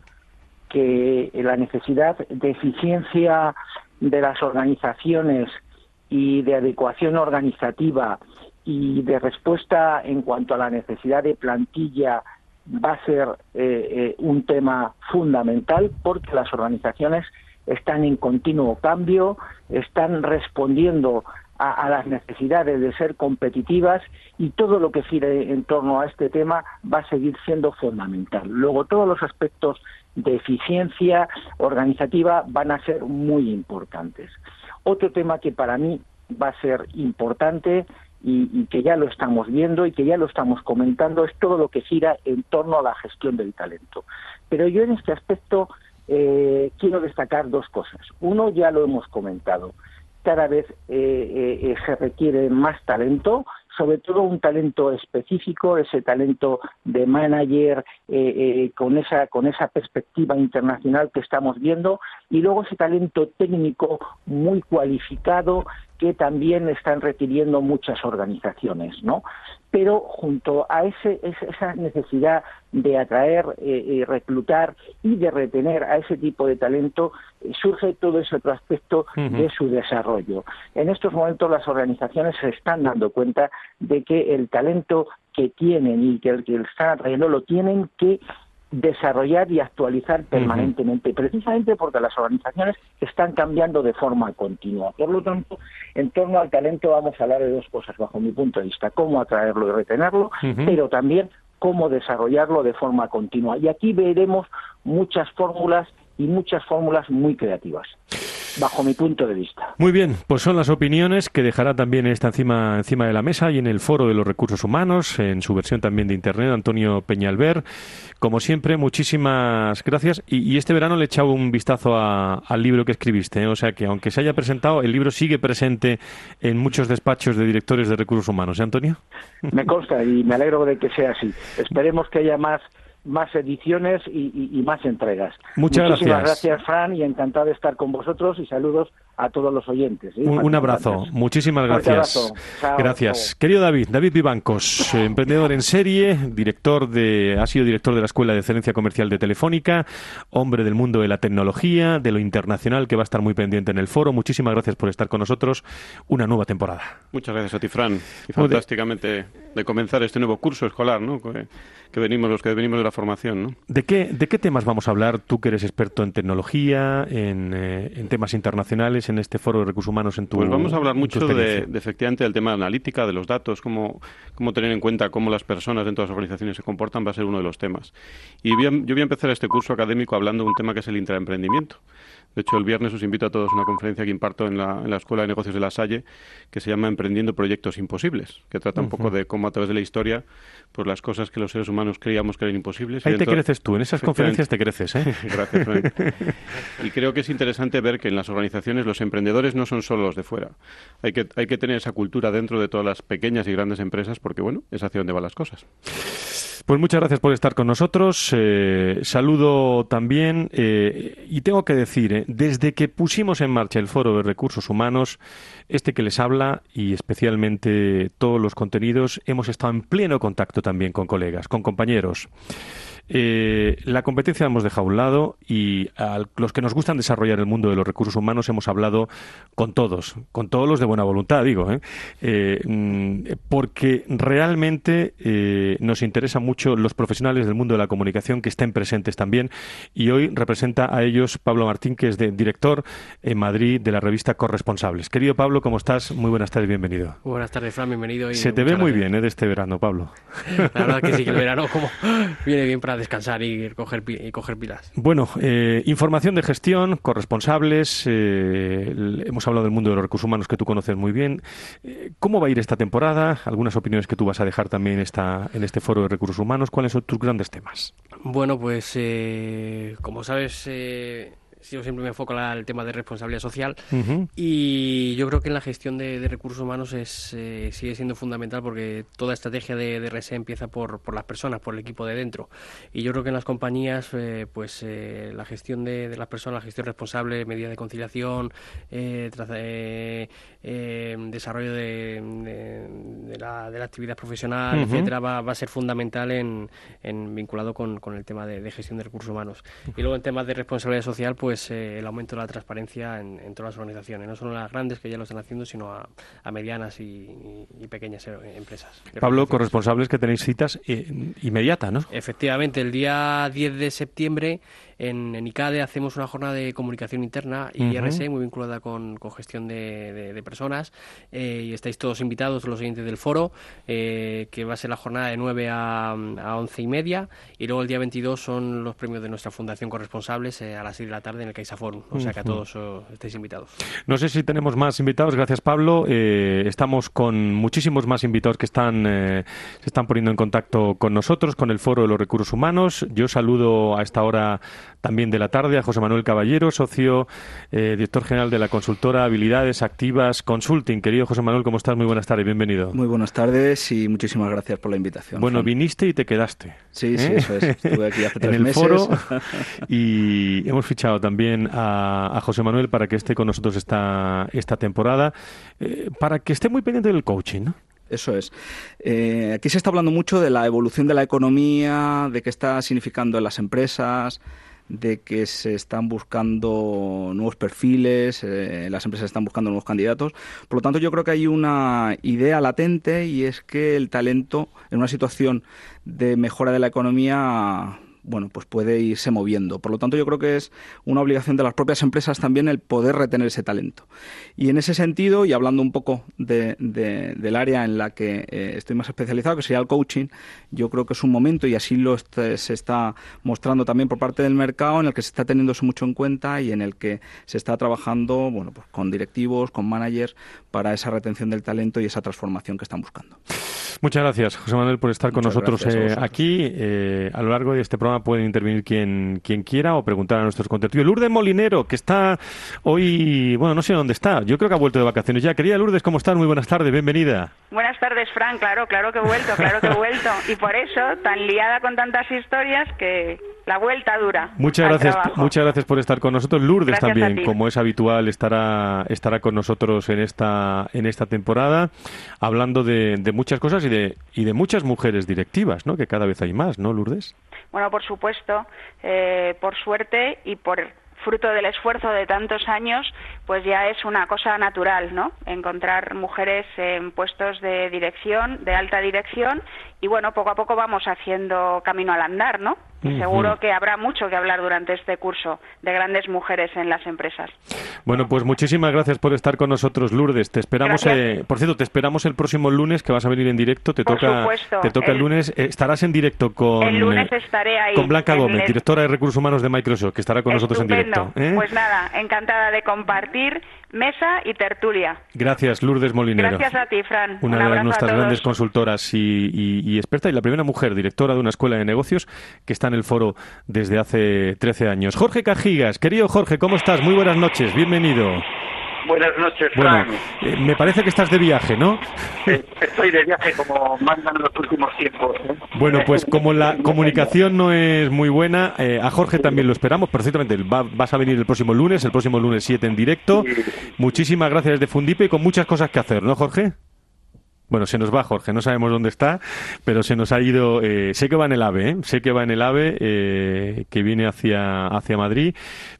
que la necesidad de eficiencia de las organizaciones y de adecuación organizativa y de respuesta en cuanto a la necesidad de plantilla va a ser eh, eh, un tema fundamental, porque las organizaciones están en continuo cambio, están respondiendo a, a las necesidades de ser competitivas, y todo lo que gire en torno a este tema va a seguir siendo fundamental. Luego, todos los aspectos de eficiencia organizativa van a ser muy importantes. Otro tema que para mí va a ser importante y, y que ya lo estamos viendo y que ya lo estamos comentando es todo lo que gira en torno a la gestión del talento. Pero yo en este aspecto Eh, quiero destacar dos cosas. Uno, ya lo hemos comentado, cada vez eh, eh, se requiere más talento, sobre todo un talento específico, ese talento de manager eh, eh, con esa con esa perspectiva internacional que estamos viendo, y luego ese talento técnico muy cualificado que también están requiriendo muchas organizaciones, ¿no? Pero junto a ese, esa necesidad de atraer, eh, reclutar y de retener a ese tipo de talento, eh, surge todo ese otro aspecto uh-huh. de su desarrollo. En estos momentos las organizaciones se están dando cuenta de que el talento que tienen y que el que están atrayendo lo tienen que desarrollar y actualizar permanentemente, uh-huh. precisamente porque las organizaciones están cambiando de forma continua. Por lo tanto, en torno al talento vamos a hablar de dos cosas bajo mi punto de vista: cómo atraerlo y retenerlo, uh-huh. pero también cómo desarrollarlo de forma continua. Y aquí veremos muchas fórmulas y muchas fórmulas muy creativas, bajo mi punto de vista. Muy bien, pues son las opiniones que dejará también esta encima encima de la mesa y en el Foro de los Recursos Humanos, en su versión también de Internet, Antonio Peñalver. Como siempre, muchísimas gracias. Y, y este verano le he echado un vistazo a, al libro que escribiste, ¿eh? O sea que, aunque se haya presentado, el libro sigue presente en muchos despachos de directores de recursos humanos, ¿eh, Antonio? Me consta y me alegro de que sea así. Esperemos que haya más más ediciones y, y, y más entregas. Muchas Muchísimas gracias. gracias, Fran, y encantado de estar con vosotros, y saludos a todos los oyentes. ¿sí? Un, un abrazo. Gracias. Muchísimas gracias. Chao, gracias. chao. Querido David, David Vivancos, eh, emprendedor en serie, director de, ha sido director de la Escuela de Excelencia Comercial de Telefónica, hombre del mundo de la tecnología, de lo internacional, que va a estar muy pendiente en el foro. Muchísimas gracias por estar con nosotros. Una nueva temporada. Muchas gracias a ti, Fran. Y fantásticamente de comenzar este nuevo curso escolar, ¿no? Que, que venimos los que venimos de la formación, ¿no? ¿De qué, de qué temas vamos a hablar? Tú que eres experto en tecnología, en, eh, en temas internacionales, en este foro de recursos humanos en tu Pues vamos a hablar mucho de, de, de efectivamente del tema de analítica, de los datos, cómo, cómo tener en cuenta cómo las personas dentro de las organizaciones se comportan, va a ser uno de los temas. Y voy a, yo voy a empezar este curso académico hablando de un tema que es el intraemprendimiento. De hecho, el viernes os invito a todos a una conferencia que imparto en la, en la Escuela de Negocios de La Salle, que se llama Emprendiendo Proyectos Imposibles, que trata uh-huh. un poco de cómo a través de la historia, pues las cosas que los seres humanos creíamos que eran imposibles. Ahí y te dentro... creces tú, en esas conferencias te creces, ¿eh? Gracias, Frank. Y creo que es interesante ver que en las organizaciones los emprendedores no son solo los de fuera. Hay que, hay que tener esa cultura dentro de todas las pequeñas y grandes empresas porque, bueno, es hacia donde van las cosas. Pues muchas gracias por estar con nosotros. Eh, saludo también, eh, y tengo que decir, eh, desde que pusimos en marcha el Foro de Recursos Humanos, este que les habla y especialmente todos los contenidos, hemos estado en pleno contacto también con colegas, con compañeros. Eh, la competencia la hemos dejado a un lado y a los que nos gustan desarrollar el mundo de los recursos humanos hemos hablado con todos, con todos los de buena voluntad, digo, ¿eh? Eh, porque realmente eh, nos interesa mucho los profesionales del mundo de la comunicación que estén presentes también, y hoy representa a ellos Pablo Martín, que es de, director en Madrid de la revista Corresponsables. Querido Pablo, ¿cómo estás? Muy buenas tardes, bienvenido. Buenas tardes, Fran, bienvenido. Y Se te ve muy bien, ¿eh? De este verano, Pablo. La verdad que sí, que el verano como viene bien para descansar y coger, y coger pilas. Bueno, eh, información de gestión, corresponsables, eh, hemos hablado del mundo de los recursos humanos que tú conoces muy bien. Eh, ¿Cómo va a ir esta temporada? Algunas opiniones que tú vas a dejar también esta, en este foro de recursos humanos. ¿Cuáles son tus grandes temas? Bueno, pues eh, como sabes... Eh... yo siempre me enfoco al tema de responsabilidad social uh-huh. y yo creo que en la gestión de, de recursos humanos es eh, sigue siendo fundamental porque toda estrategia de, de R S E empieza por, por las personas, por el equipo de dentro, y yo creo que en las compañías eh, pues eh, la gestión de, de las personas, la gestión responsable, medidas de conciliación, eh, traza, eh, eh, desarrollo de, de, de, la, de la actividad profesional, uh-huh. etcétera, va, va a ser fundamental en, en vinculado con, con el tema de, de gestión de recursos humanos. Uh-huh. Y luego en temas de responsabilidad social, pues pues eh, el aumento de la transparencia en, en todas las organizaciones, no solo las grandes que ya lo están haciendo, sino a, a medianas y, y, y pequeñas empresas. Pablo, corresponsables que tenéis citas eh, inmediata, ¿no? Efectivamente, el día diez de septiembre en, en ICADE hacemos una jornada de comunicación interna y uh-huh. R S E muy vinculada con, con gestión de, de, de personas, eh, y estáis todos invitados, los oyentes del foro, eh, que va a ser la jornada de nueve a, a once y media, y luego el día veintidós son los premios de nuestra Fundación Corresponsables eh, a las seis de la tarde en el CaixaForum, o sea que a todos oh, estáis invitados. No sé si tenemos más invitados, gracias Pablo. Eh, estamos con muchísimos más invitados que están eh, se están poniendo en contacto con nosotros, con el Foro de los Recursos Humanos. Yo saludo a esta hora también de la tarde a José Manuel Caballero, socio, eh, director general de la consultora Habilidades Activas Consulting. Querido José Manuel, ¿cómo estás? Muy buenas tardes, bienvenido. Muy buenas tardes y muchísimas gracias por la invitación. Bueno, Juan. viniste y te quedaste. Sí, sí, ¿eh? eso es. Estuve aquí hace tres en el meses. foro y hemos fichado también a, a José Manuel para que esté con nosotros esta, esta temporada, eh, para que esté muy pendiente del coaching, ¿no? Eso es. Eh, aquí se está hablando mucho de la evolución de la economía, de qué está significando en las empresas, de que se están buscando nuevos perfiles, eh, las empresas están buscando nuevos candidatos. Por lo tanto, yo creo que hay una idea latente, y es que el talento en una situación de mejora de la economía, bueno, pues puede irse moviendo. Por lo tanto, yo creo que es una obligación de las propias empresas también el poder retener ese talento. Y en ese sentido, y hablando un poco de, de, del área en la que eh, estoy más especializado, que sería el coaching, yo creo que es un momento, y así lo est- se está mostrando también por parte del mercado, en el que se está teniendo eso mucho en cuenta y en el que se está trabajando, bueno, pues con directivos, con managers, para esa retención del talento y esa transformación que están buscando. Muchas gracias, José Manuel, por estar con Muchas nosotros eh, a aquí. Eh, a lo largo de este programa pueden intervenir quien, quien quiera o preguntar a nuestros contertulios. Lourdes Molinero, que está hoy, bueno, no sé dónde está, yo creo que ha vuelto de vacaciones ya. Querida Lourdes, ¿cómo estás? Muy buenas tardes, bienvenida. Buenas tardes, Fran, claro, claro que he vuelto, claro que he vuelto. Y por eso, tan liada con tantas historias, que la vuelta dura. Muchas gracias, muchas gracias por estar con nosotros. Lourdes gracias también, como es habitual, estará estará con nosotros en esta en esta temporada, hablando de, de muchas cosas y de y de muchas mujeres directivas, ¿no? Que cada vez hay más, ¿no, Lourdes? Bueno, por supuesto, eh, por suerte y por fruto del esfuerzo de tantos años, pues ya es una cosa natural, ¿no? Encontrar mujeres en puestos de dirección, de alta dirección, y bueno, poco a poco vamos haciendo camino al andar, ¿no? Y seguro que habrá mucho que hablar durante este curso de grandes mujeres en las empresas. Bueno, pues muchísimas gracias por estar con nosotros, Lourdes. Te esperamos, eh, por cierto, te esperamos el próximo lunes, que vas a venir en directo. Te por toca, supuesto, te toca el, el lunes. Eh, estarás en directo con, el lunes estaré ahí, con Blanca Gómez, el... directora de Recursos Humanos de Microsoft, que estará con Estupendo. nosotros en directo. ¿eh? Pues nada, encantada de compartir mesa y tertulia. Gracias, Lourdes Molinero. Gracias a ti, Fran. Una Un de nuestras grandes todos. consultoras y, y, y experta, y la primera mujer directora de una escuela de negocios que está en el foro desde hace trece años. Jorge Cajigas, querido Jorge, ¿cómo estás? Muy buenas noches, bienvenido. Buenas noches, Fran. Bueno, eh, me parece que estás de viaje, ¿no? Eh, estoy de viaje como mandan los últimos tiempos. ¿eh? Bueno, pues como la comunicación no es muy buena, eh, a Jorge también lo esperamos perfectamente. Va, vas a venir el próximo lunes, el próximo lunes siete en directo. Muchísimas gracias desde Fundipe y con muchas cosas que hacer, ¿no, Jorge? Bueno, se nos va Jorge, no sabemos dónde está, pero se nos ha ido. Eh, sé que va en el AVE, ¿eh? sé que va en el AVE, eh, que viene hacia hacia Madrid,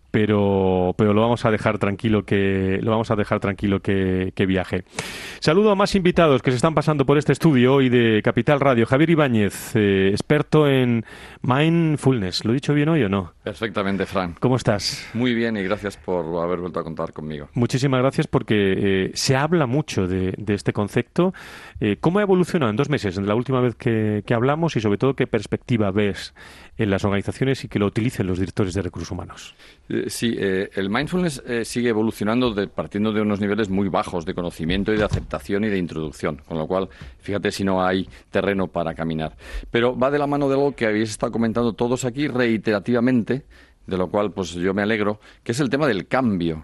pero pero lo vamos a dejar tranquilo que lo vamos a dejar tranquilo que, que viaje. Saludo a más invitados que se están pasando por este estudio hoy de Capital Radio. Javier Ibáñez, eh, experto en mindfulness. ¿Lo he dicho bien hoy o no? Perfectamente, Fran. ¿Cómo estás? Muy bien y gracias por haber vuelto a contar conmigo. Muchísimas gracias porque eh, se habla mucho de, de este concepto. Eh, ¿Cómo ha evolucionado en dos meses, en la última vez que, que hablamos, y sobre todo qué perspectiva ves en las organizaciones y que lo utilicen los directores de recursos humanos? Eh, sí, eh, el mindfulness eh, sigue evolucionando de, partiendo de unos niveles muy bajos de conocimiento y de aceptación y de introducción, con lo cual, fíjate si no hay terreno para caminar. Pero va de la mano de algo que habéis estado comentando todos aquí reiterativamente, de lo cual pues yo me alegro, que es el tema del cambio.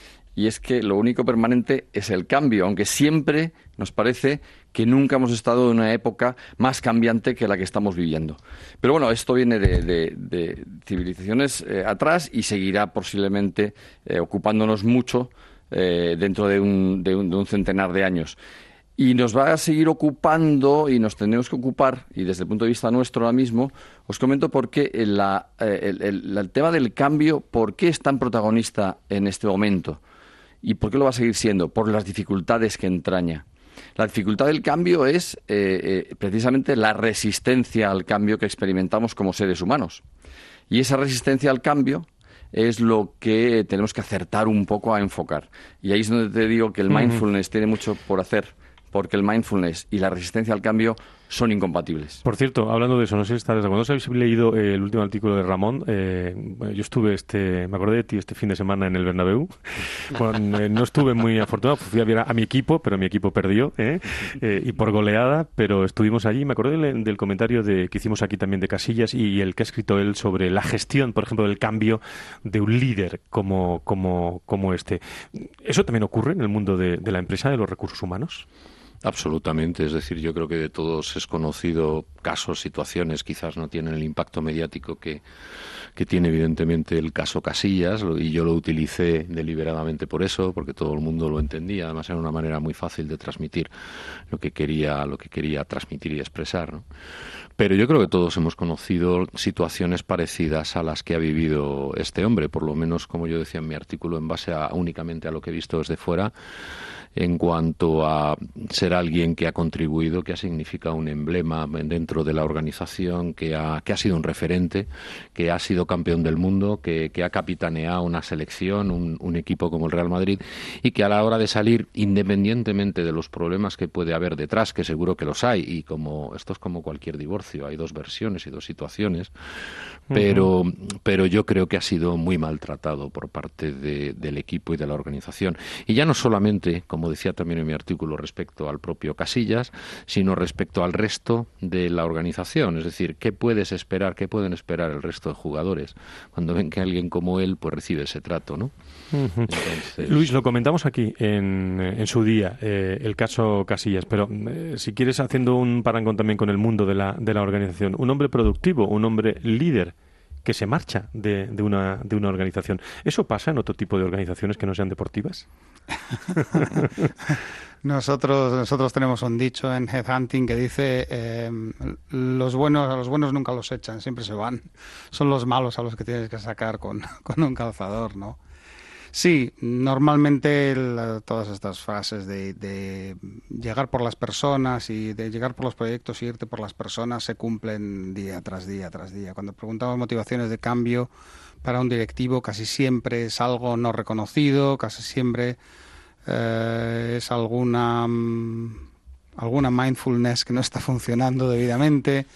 Y es que lo único permanente es el cambio, aunque siempre nos parece que nunca hemos estado en una época más cambiante que la que estamos viviendo. Pero bueno, esto viene de, de, de civilizaciones eh, atrás y seguirá posiblemente eh, ocupándonos mucho eh, dentro de un, de, un, de un centenar de años. Y nos va a seguir ocupando y nos tenemos que ocupar, y desde el punto de vista nuestro ahora mismo, os comento por qué la, el, el, el tema del cambio, por qué es tan protagonista en este momento. ¿Y por qué lo va a seguir siendo? Por las dificultades que entraña. La dificultad del cambio es eh, eh, precisamente la resistencia al cambio que experimentamos como seres humanos. Y esa resistencia al cambio es lo que tenemos que acertar un poco a enfocar. Y ahí es donde te digo que el mindfulness uh-huh. tiene mucho por hacer, porque el mindfulness y la resistencia al cambio son incompatibles. Por cierto, hablando de eso, no sé si estás de acuerdo. ¿No habéis leído eh, el último artículo de Ramón? Eh, yo estuve, este, me acordé de ti este fin de semana en el Bernabéu. Bueno, eh, no estuve muy afortunado, fui a ver a, a mi equipo, pero mi equipo perdió, ¿eh? Eh, y por goleada, pero estuvimos allí. Me acordé del, del comentario de, que hicimos aquí también de Casillas y, y el que ha escrito él sobre la gestión, por ejemplo, del cambio de un líder como, como, como este. ¿Eso también ocurre en el mundo de, de la empresa, de los recursos humanos? Absolutamente, es decir, yo creo que de todos es conocido casos, situaciones, quizás no tienen el impacto mediático que, que tiene evidentemente el caso Casillas, y yo lo utilicé deliberadamente por eso, porque todo el mundo lo entendía, además era una manera muy fácil de transmitir lo que quería, lo que quería transmitir y expresar, ¿no? Pero yo creo que todos hemos conocido situaciones parecidas a las que ha vivido este hombre, por lo menos, como yo decía en mi artículo, en base a únicamente a lo que he visto desde fuera, en cuanto a ser alguien que ha contribuido, que ha significado un emblema dentro de la organización, que ha, que ha sido un referente, que ha sido campeón del mundo, que, que ha capitaneado una selección, un, un equipo como el Real Madrid, y que a la hora de salir, independientemente de los problemas que puede haber detrás, que seguro que los hay, y como esto es como cualquier divorcio, hay dos versiones y dos situaciones, pero, uh-huh. pero yo creo que ha sido muy maltratado por parte de, del equipo y de la organización. Y ya no solamente, como decía también en mi artículo, respecto al propio Casillas, sino respecto al resto de la organización. Es decir, ¿qué puedes esperar, qué pueden esperar el resto de jugadores cuando ven que alguien como él pues recibe ese trato, ¿no? Uh-huh. Entonces... Luis, lo comentamos aquí en, en su día, eh, el caso Casillas, pero eh, si quieres, haciendo un parangón también con el mundo de la, de la organización, un hombre productivo, un hombre líder que se marcha de, de, una, de una organización. ¿Eso pasa en otro tipo de organizaciones que no sean deportivas? Nosotros nosotros tenemos un dicho en Headhunting que dice eh, los buenos a los buenos nunca los echan, siempre se van. Son los malos a los que tienes que sacar con, con un calzador, ¿no? Sí, normalmente el, todas estas frases de, de llegar por las personas y de llegar por los proyectos y irte por las personas se cumplen día tras día tras día. Cuando preguntamos motivaciones de cambio para un directivo, casi siempre es algo no reconocido, casi siempre eh, es alguna, alguna mindfulness que no está funcionando debidamente.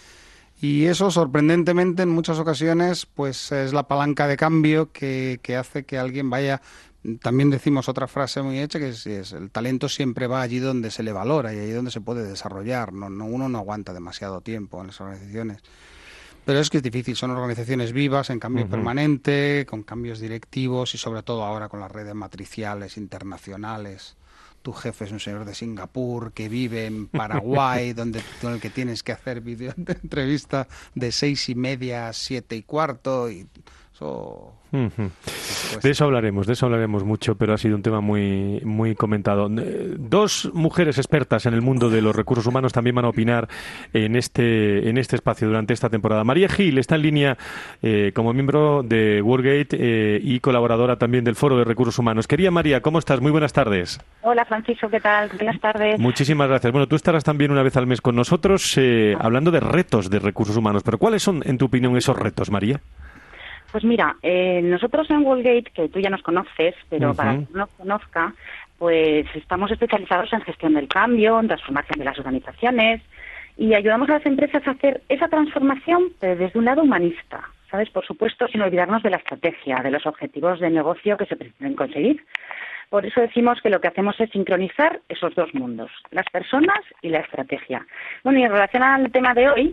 Y eso, sorprendentemente, en muchas ocasiones, pues es la palanca de cambio que, que hace que alguien vaya. También decimos otra frase muy hecha, que es, es el talento siempre va allí donde se le valora y allí donde se puede desarrollar. No, no, uno no aguanta demasiado tiempo en las organizaciones. Pero es que es difícil, son organizaciones vivas, en cambio uh-huh. permanente, con cambios directivos y sobre todo ahora con las redes matriciales internacionales. Tu jefe es un señor de Singapur que vive en Paraguay, donde con el que tienes que hacer video de entrevista de seis y media a siete y cuarto y eso. Uh-huh. Pues, de eso hablaremos, de eso hablaremos mucho, pero ha sido un tema muy muy comentado. Dos mujeres expertas en el mundo de los recursos humanos también van a opinar en este en este espacio durante esta temporada. María Gil está en línea eh, como miembro de WorldGate eh, y colaboradora también del Foro de Recursos Humanos. Querida María, ¿cómo estás? Muy buenas tardes. Hola Francisco, ¿qué tal? Buenas tardes. Muchísimas gracias. Bueno, tú estarás también una vez al mes con nosotros eh, hablando de retos de recursos humanos, pero ¿cuáles son, en tu opinión, esos retos, María? Pues mira, eh, nosotros en WorldGate, que tú ya nos conoces, pero uh-huh. para quien no nos conozca, pues estamos especializados en gestión del cambio, en transformación de las organizaciones y ayudamos a las empresas a hacer esa transformación pero desde un lado humanista, ¿sabes? Por supuesto, sin olvidarnos de la estrategia, de los objetivos de negocio que se pretenden conseguir. Por eso decimos que lo que hacemos es sincronizar esos dos mundos, las personas y la estrategia. Bueno, y en relación al tema de hoy,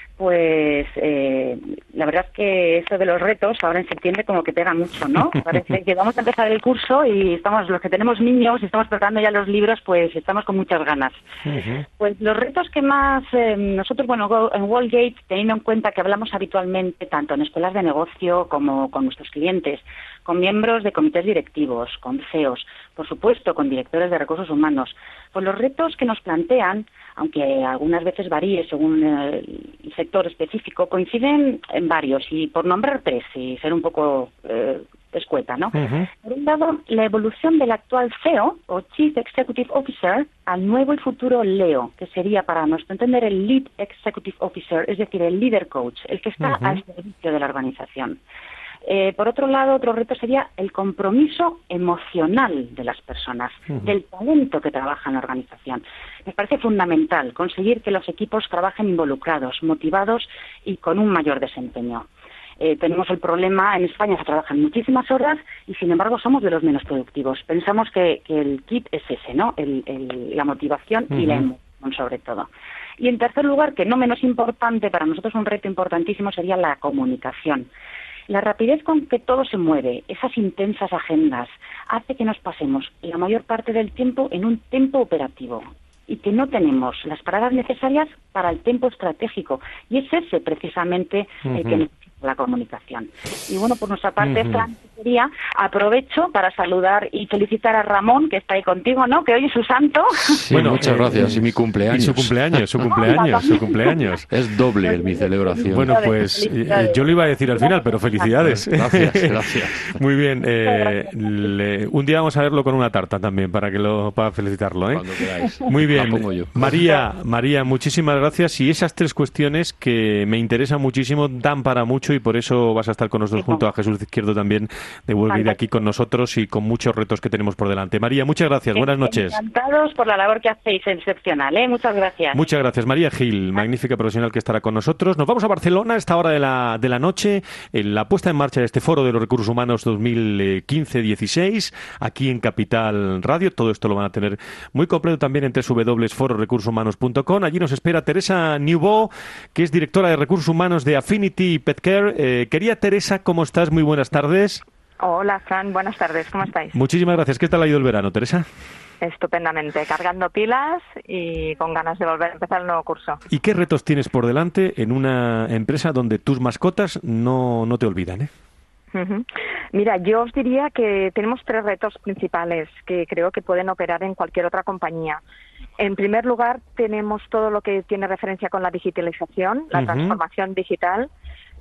pues eh, la verdad es que esto de los retos ahora en septiembre como que pega mucho, ¿no? Parece que vamos a empezar el curso y estamos los que tenemos niños y estamos preparando ya los libros, pues estamos con muchas ganas. Uh-huh. Pues los retos que más eh, nosotros, bueno, en WorldGate, teniendo en cuenta que hablamos habitualmente tanto en escuelas de negocio como con nuestros clientes, con miembros de comités directivos, con C E Os, por supuesto con directores de recursos humanos, pues los retos que nos plantean, aunque algunas veces varíe según el sector específico, coinciden en varios, y por nombrar tres y ser un poco eh, escueta, ¿no? Uh-huh. Por un lado, la evolución del actual C E O, o Chief Executive Officer, al nuevo y futuro L E O, que sería, para nuestro entender, el Lead Executive Officer, es decir, el Leader Coach, el que está uh-huh. al servicio de la organización. Eh, por otro lado, otro reto sería el compromiso emocional de las personas, uh-huh. del talento que trabaja en la organización. Me parece fundamental conseguir que los equipos trabajen involucrados, motivados y con un mayor desempeño. Eh, tenemos el problema, en España se trabajan muchísimas horas y sin embargo somos de los menos productivos. Pensamos que, que el kit es ese, ¿no? El, el, la motivación uh-huh. y la emoción sobre todo. Y en tercer lugar, que no menos importante, para nosotros un reto importantísimo sería la comunicación. La rapidez con que todo se mueve, esas intensas agendas, hace que nos pasemos la mayor parte del tiempo en un tempo operativo y que no tenemos las paradas necesarias para el tempo estratégico. Y es ese precisamente uh-huh. el que necesita la comunicación. Y bueno, por nuestra parte, uh-huh. Fran, sería, aprovecho para saludar y felicitar a Ramón, que está ahí contigo, ¿no? Que hoy es su santo. Sí, bueno, muchas eh, gracias. Y mi cumpleaños. Y su cumpleaños, su cumpleaños, su cumpleaños. Es doble mi celebración. Bueno, pues eh, yo lo iba a decir al final, pero felicidades. Gracias, gracias. Muy bien. Eh, le, un día vamos a verlo con una tarta también, para que lo para felicitarlo, ¿eh? Cuando queráis. Muy bien. La pongo yo. María, María, muchísimas gracias. Y esas tres cuestiones que me interesan muchísimo, dan para mucho, y por eso vas a estar con nosotros junto a Jesús Izquierdo también de WorldGate aquí con nosotros y con muchos retos que tenemos por delante. María, muchas gracias. Buenas noches. Encantados por la labor que hacéis, excepcional, ¿eh? Muchas gracias. Muchas gracias. María Gil, magnífica profesional que estará con nosotros. Nos vamos a Barcelona a esta hora de la, de la noche, en la puesta en marcha de este Foro de los Recursos Humanos dos mil quince dieciséis, aquí en Capital Radio. Todo esto lo van a tener muy completo también en doble u doble u doble u punto foro recursos humanos punto com. Allí nos espera Teresa Newbo, que es directora de Recursos Humanos de Affinity Pet Care. Eh, querida Teresa, ¿cómo estás? Muy buenas tardes. Hola, Fran. Buenas tardes. ¿Cómo estáis? Muchísimas gracias. ¿Qué tal ha ido el verano, Teresa? Estupendamente. Cargando pilas y con ganas de volver a empezar el nuevo curso. ¿Y qué retos tienes por delante en una empresa donde tus mascotas no, no te olvidan, eh? Uh-huh. Mira, yo os diría que tenemos tres retos principales que creo que pueden operar en cualquier otra compañía. En primer lugar, tenemos todo lo que tiene referencia con la digitalización, la uh-huh. transformación digital.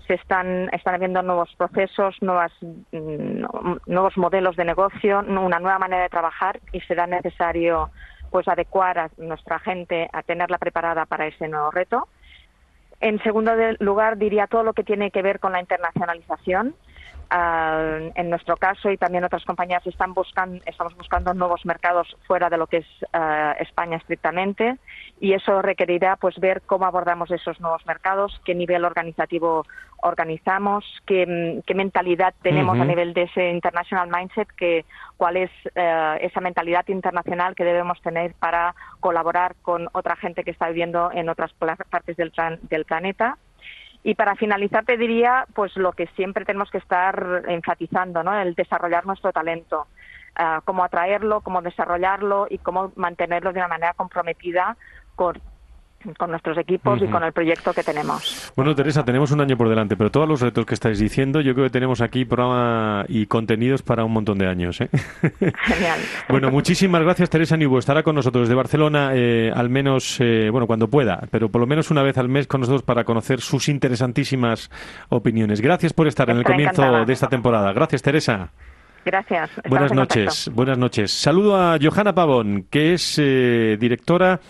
se están, están habiendo nuevos procesos, nuevas, nuevos modelos de negocio, una nueva manera de trabajar y será necesario pues adecuar a nuestra gente a tenerla preparada para ese nuevo reto. En segundo lugar, diría todo lo que tiene que ver con la internacionalización. Uh, en nuestro caso y también otras compañías están buscando, estamos buscando nuevos mercados fuera de lo que es uh, España estrictamente, y eso requerirá pues ver cómo abordamos esos nuevos mercados, qué nivel organizativo organizamos, qué, qué mentalidad tenemos uh-huh. a nivel de ese international mindset, que, cuál es uh, esa mentalidad internacional que debemos tener para colaborar con otra gente que está viviendo en otras partes del, del planeta. Y para finalizar te diría pues lo que siempre tenemos que estar enfatizando, ¿no? El desarrollar nuestro talento, uh, cómo atraerlo, cómo desarrollarlo y cómo mantenerlo de una manera comprometida con con nuestros equipos uh-huh. y con el proyecto que tenemos. Bueno, Teresa, tenemos un año por delante, pero todos los retos que estáis diciendo, yo creo que tenemos aquí programa y contenidos para un montón de años, ¿eh? Genial. Bueno, muchísimas gracias, Teresa Niubó. Estará con nosotros desde Barcelona, eh, al menos, eh, bueno, cuando pueda, pero por lo menos una vez al mes con nosotros para conocer sus interesantísimas opiniones. Gracias por estar Estaré en el comienzo encantada. de esta temporada. Gracias, Teresa. Gracias. Buenas noches. Buenas noches. Saludo a Johanna Pavón, que es eh, directora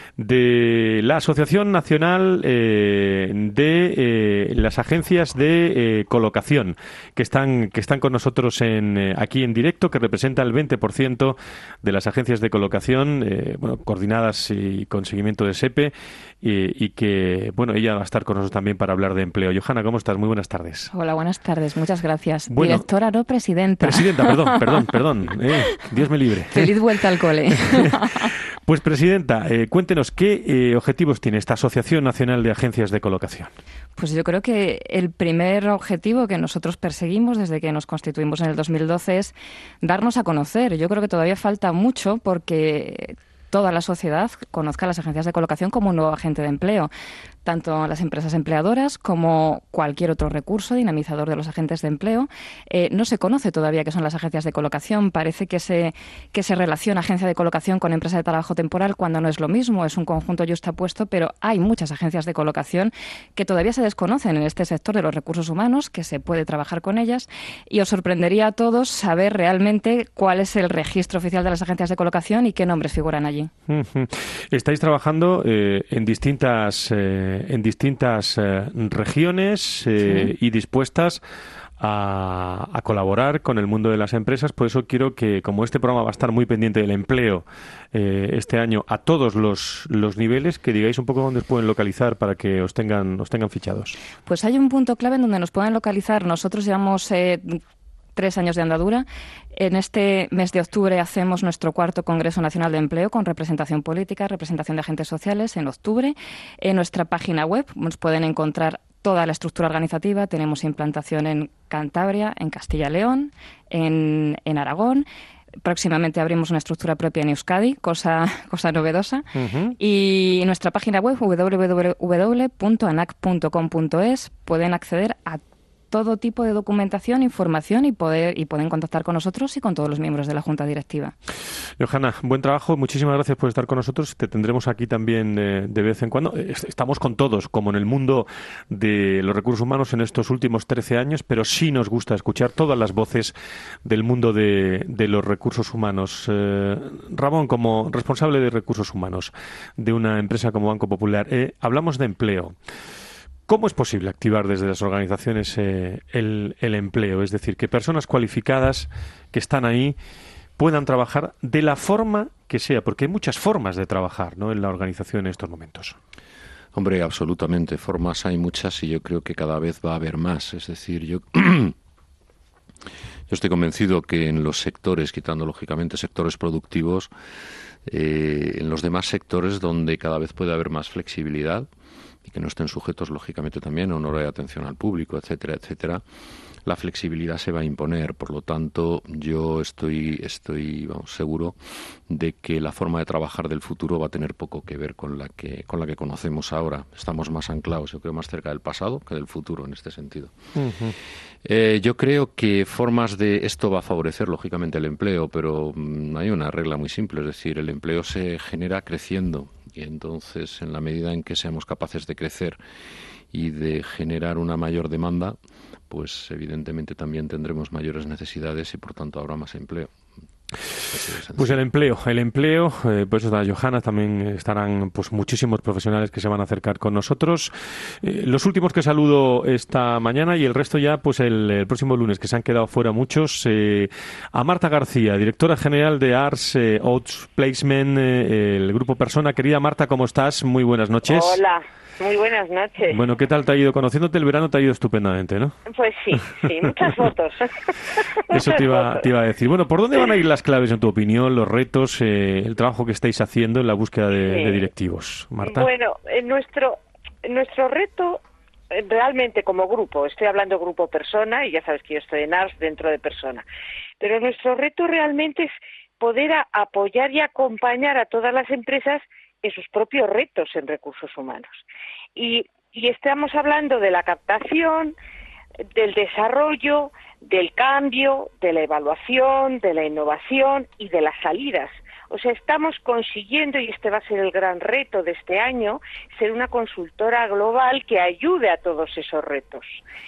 de la Asociación Nacional eh, de eh, las Agencias de eh, Colocación, que están que están con nosotros en eh, aquí en directo, que representa el veinte por ciento de las agencias de colocación, eh, bueno, coordinadas y con seguimiento de SEPE, y, y que, bueno, ella va a estar con nosotros también para hablar de empleo. Johanna, ¿cómo estás? Muy buenas tardes. Hola, buenas tardes. Muchas gracias. Bueno, Directora, no presidenta. Presidenta, perdón, perdón, perdón. Eh, Dios me libre. Feliz vuelta al cole. Pues, presidenta, eh, cuéntenos, ¿qué eh, objetivos tiene esta Asociación Nacional de Agencias de Colocación? Pues yo creo que el primer objetivo que nosotros perseguimos desde que nos constituimos en el dos mil doce es darnos a conocer. Yo creo que todavía falta mucho porque toda la sociedad conozca a las agencias de colocación como un nuevo agente de empleo. Tanto las empresas empleadoras como cualquier otro recurso dinamizador de los agentes de empleo. Eh, no se conoce todavía qué son las agencias de colocación. Parece que se, que se relaciona agencia de colocación con empresa de trabajo temporal cuando no es lo mismo, es un conjunto yuxtapuesto, pero hay muchas agencias de colocación que todavía se desconocen en este sector de los recursos humanos, que se puede trabajar con ellas, y os sorprendería a todos saber realmente cuál es el registro oficial de las agencias de colocación y qué nombres figuran allí. Uh-huh. Estáis trabajando eh, en distintas... Eh, en distintas eh, regiones eh, sí. y dispuestas a, a colaborar con el mundo de las empresas. Por eso quiero que, como este programa va a estar muy pendiente del empleo eh, este año a todos los, los niveles, que digáis un poco dónde os pueden localizar para que os tengan, os tengan fichados. Pues hay un punto clave en donde nos pueden localizar. Nosotros llevamos Eh, tres años de andadura. En este mes de octubre hacemos nuestro cuarto Congreso Nacional de Empleo con representación política, representación de agentes sociales en octubre. En nuestra página web nos pueden encontrar toda la estructura organizativa. Tenemos implantación en Cantabria, en Castilla y León, en, en Aragón. Próximamente abrimos una estructura propia en Euskadi, cosa, cosa novedosa. Uh-huh. Y en nuestra página web doble u doble u doble u punto anac punto com punto es pueden acceder a todo tipo de documentación, información y poder y pueden contactar con nosotros y con todos los miembros de la Junta Directiva. Johanna, buen trabajo, muchísimas gracias por estar con nosotros. Te tendremos aquí también eh, de vez en cuando. Estamos con todos, como en el mundo de los recursos humanos en estos últimos trece años, pero sí nos gusta escuchar todas las voces del mundo de, de los recursos humanos. Eh, Ramón, como responsable de recursos humanos de una empresa como Banco Popular, eh, hablamos de empleo. ¿Cómo es posible activar desde las organizaciones eh, el, el empleo? Es decir, que personas cualificadas que están ahí puedan trabajar de la forma que sea, porque hay muchas formas de trabajar, ¿no?, en la organización en estos momentos. Hombre, absolutamente. Formas hay muchas y yo creo que cada vez va a haber más. Es decir, yo, yo estoy convencido que en los sectores, quitando lógicamente sectores productivos, eh, en los demás sectores donde cada vez puede haber más flexibilidad, y que no estén sujetos, lógicamente, también a un horario de atención al público, etcétera, etcétera, la flexibilidad se va a imponer. Por lo tanto, yo estoy, estoy vamos, seguro de que la forma de trabajar del futuro va a tener poco que ver con la que, con la que conocemos ahora. Estamos más anclados, yo creo, más cerca del pasado que del futuro en este sentido. Uh-huh. Eh, yo creo que formas de... Esto va a favorecer, lógicamente, el empleo, pero mmm, hay una regla muy simple, es decir, el empleo se genera creciendo. Y entonces, en la medida en que seamos capaces de crecer y de generar una mayor demanda, pues evidentemente también tendremos mayores necesidades y por tanto habrá más empleo. Pues el empleo, el empleo, eh, pues está Johanna, también estarán pues muchísimos profesionales que se van a acercar con nosotros. Eh, los últimos que saludo esta mañana y el resto ya pues el, el próximo lunes, que se han quedado fuera muchos. Eh, a Marta García, directora general de Arts eh, Outplacement, eh, el grupo Persona. Querida Marta, ¿cómo estás? Muy buenas noches. Hola. Muy buenas noches. Bueno, ¿qué tal te ha ido? Conociéndote el verano te ha ido estupendamente, ¿no? Pues sí, sí, muchas fotos. Eso te iba, te iba a decir. Bueno, ¿por dónde van a ir las claves, en tu opinión, los retos, eh, el trabajo que estáis haciendo en la búsqueda de, sí. de directivos? Marta. Bueno, eh, nuestro, nuestro reto eh, realmente como grupo, estoy hablando grupo Persona, y ya sabes que yo estoy en Arts dentro de Persona, pero nuestro reto realmente es poder a, apoyar y acompañar a todas las empresas en sus propios retos en recursos humanos. Y, y estamos hablando de la captación, del desarrollo, del cambio, de la evaluación, de la innovación y de las salidas. O sea, estamos consiguiendo, y este va a ser el gran reto de este año, ser una consultora global que ayude a todos esos retos.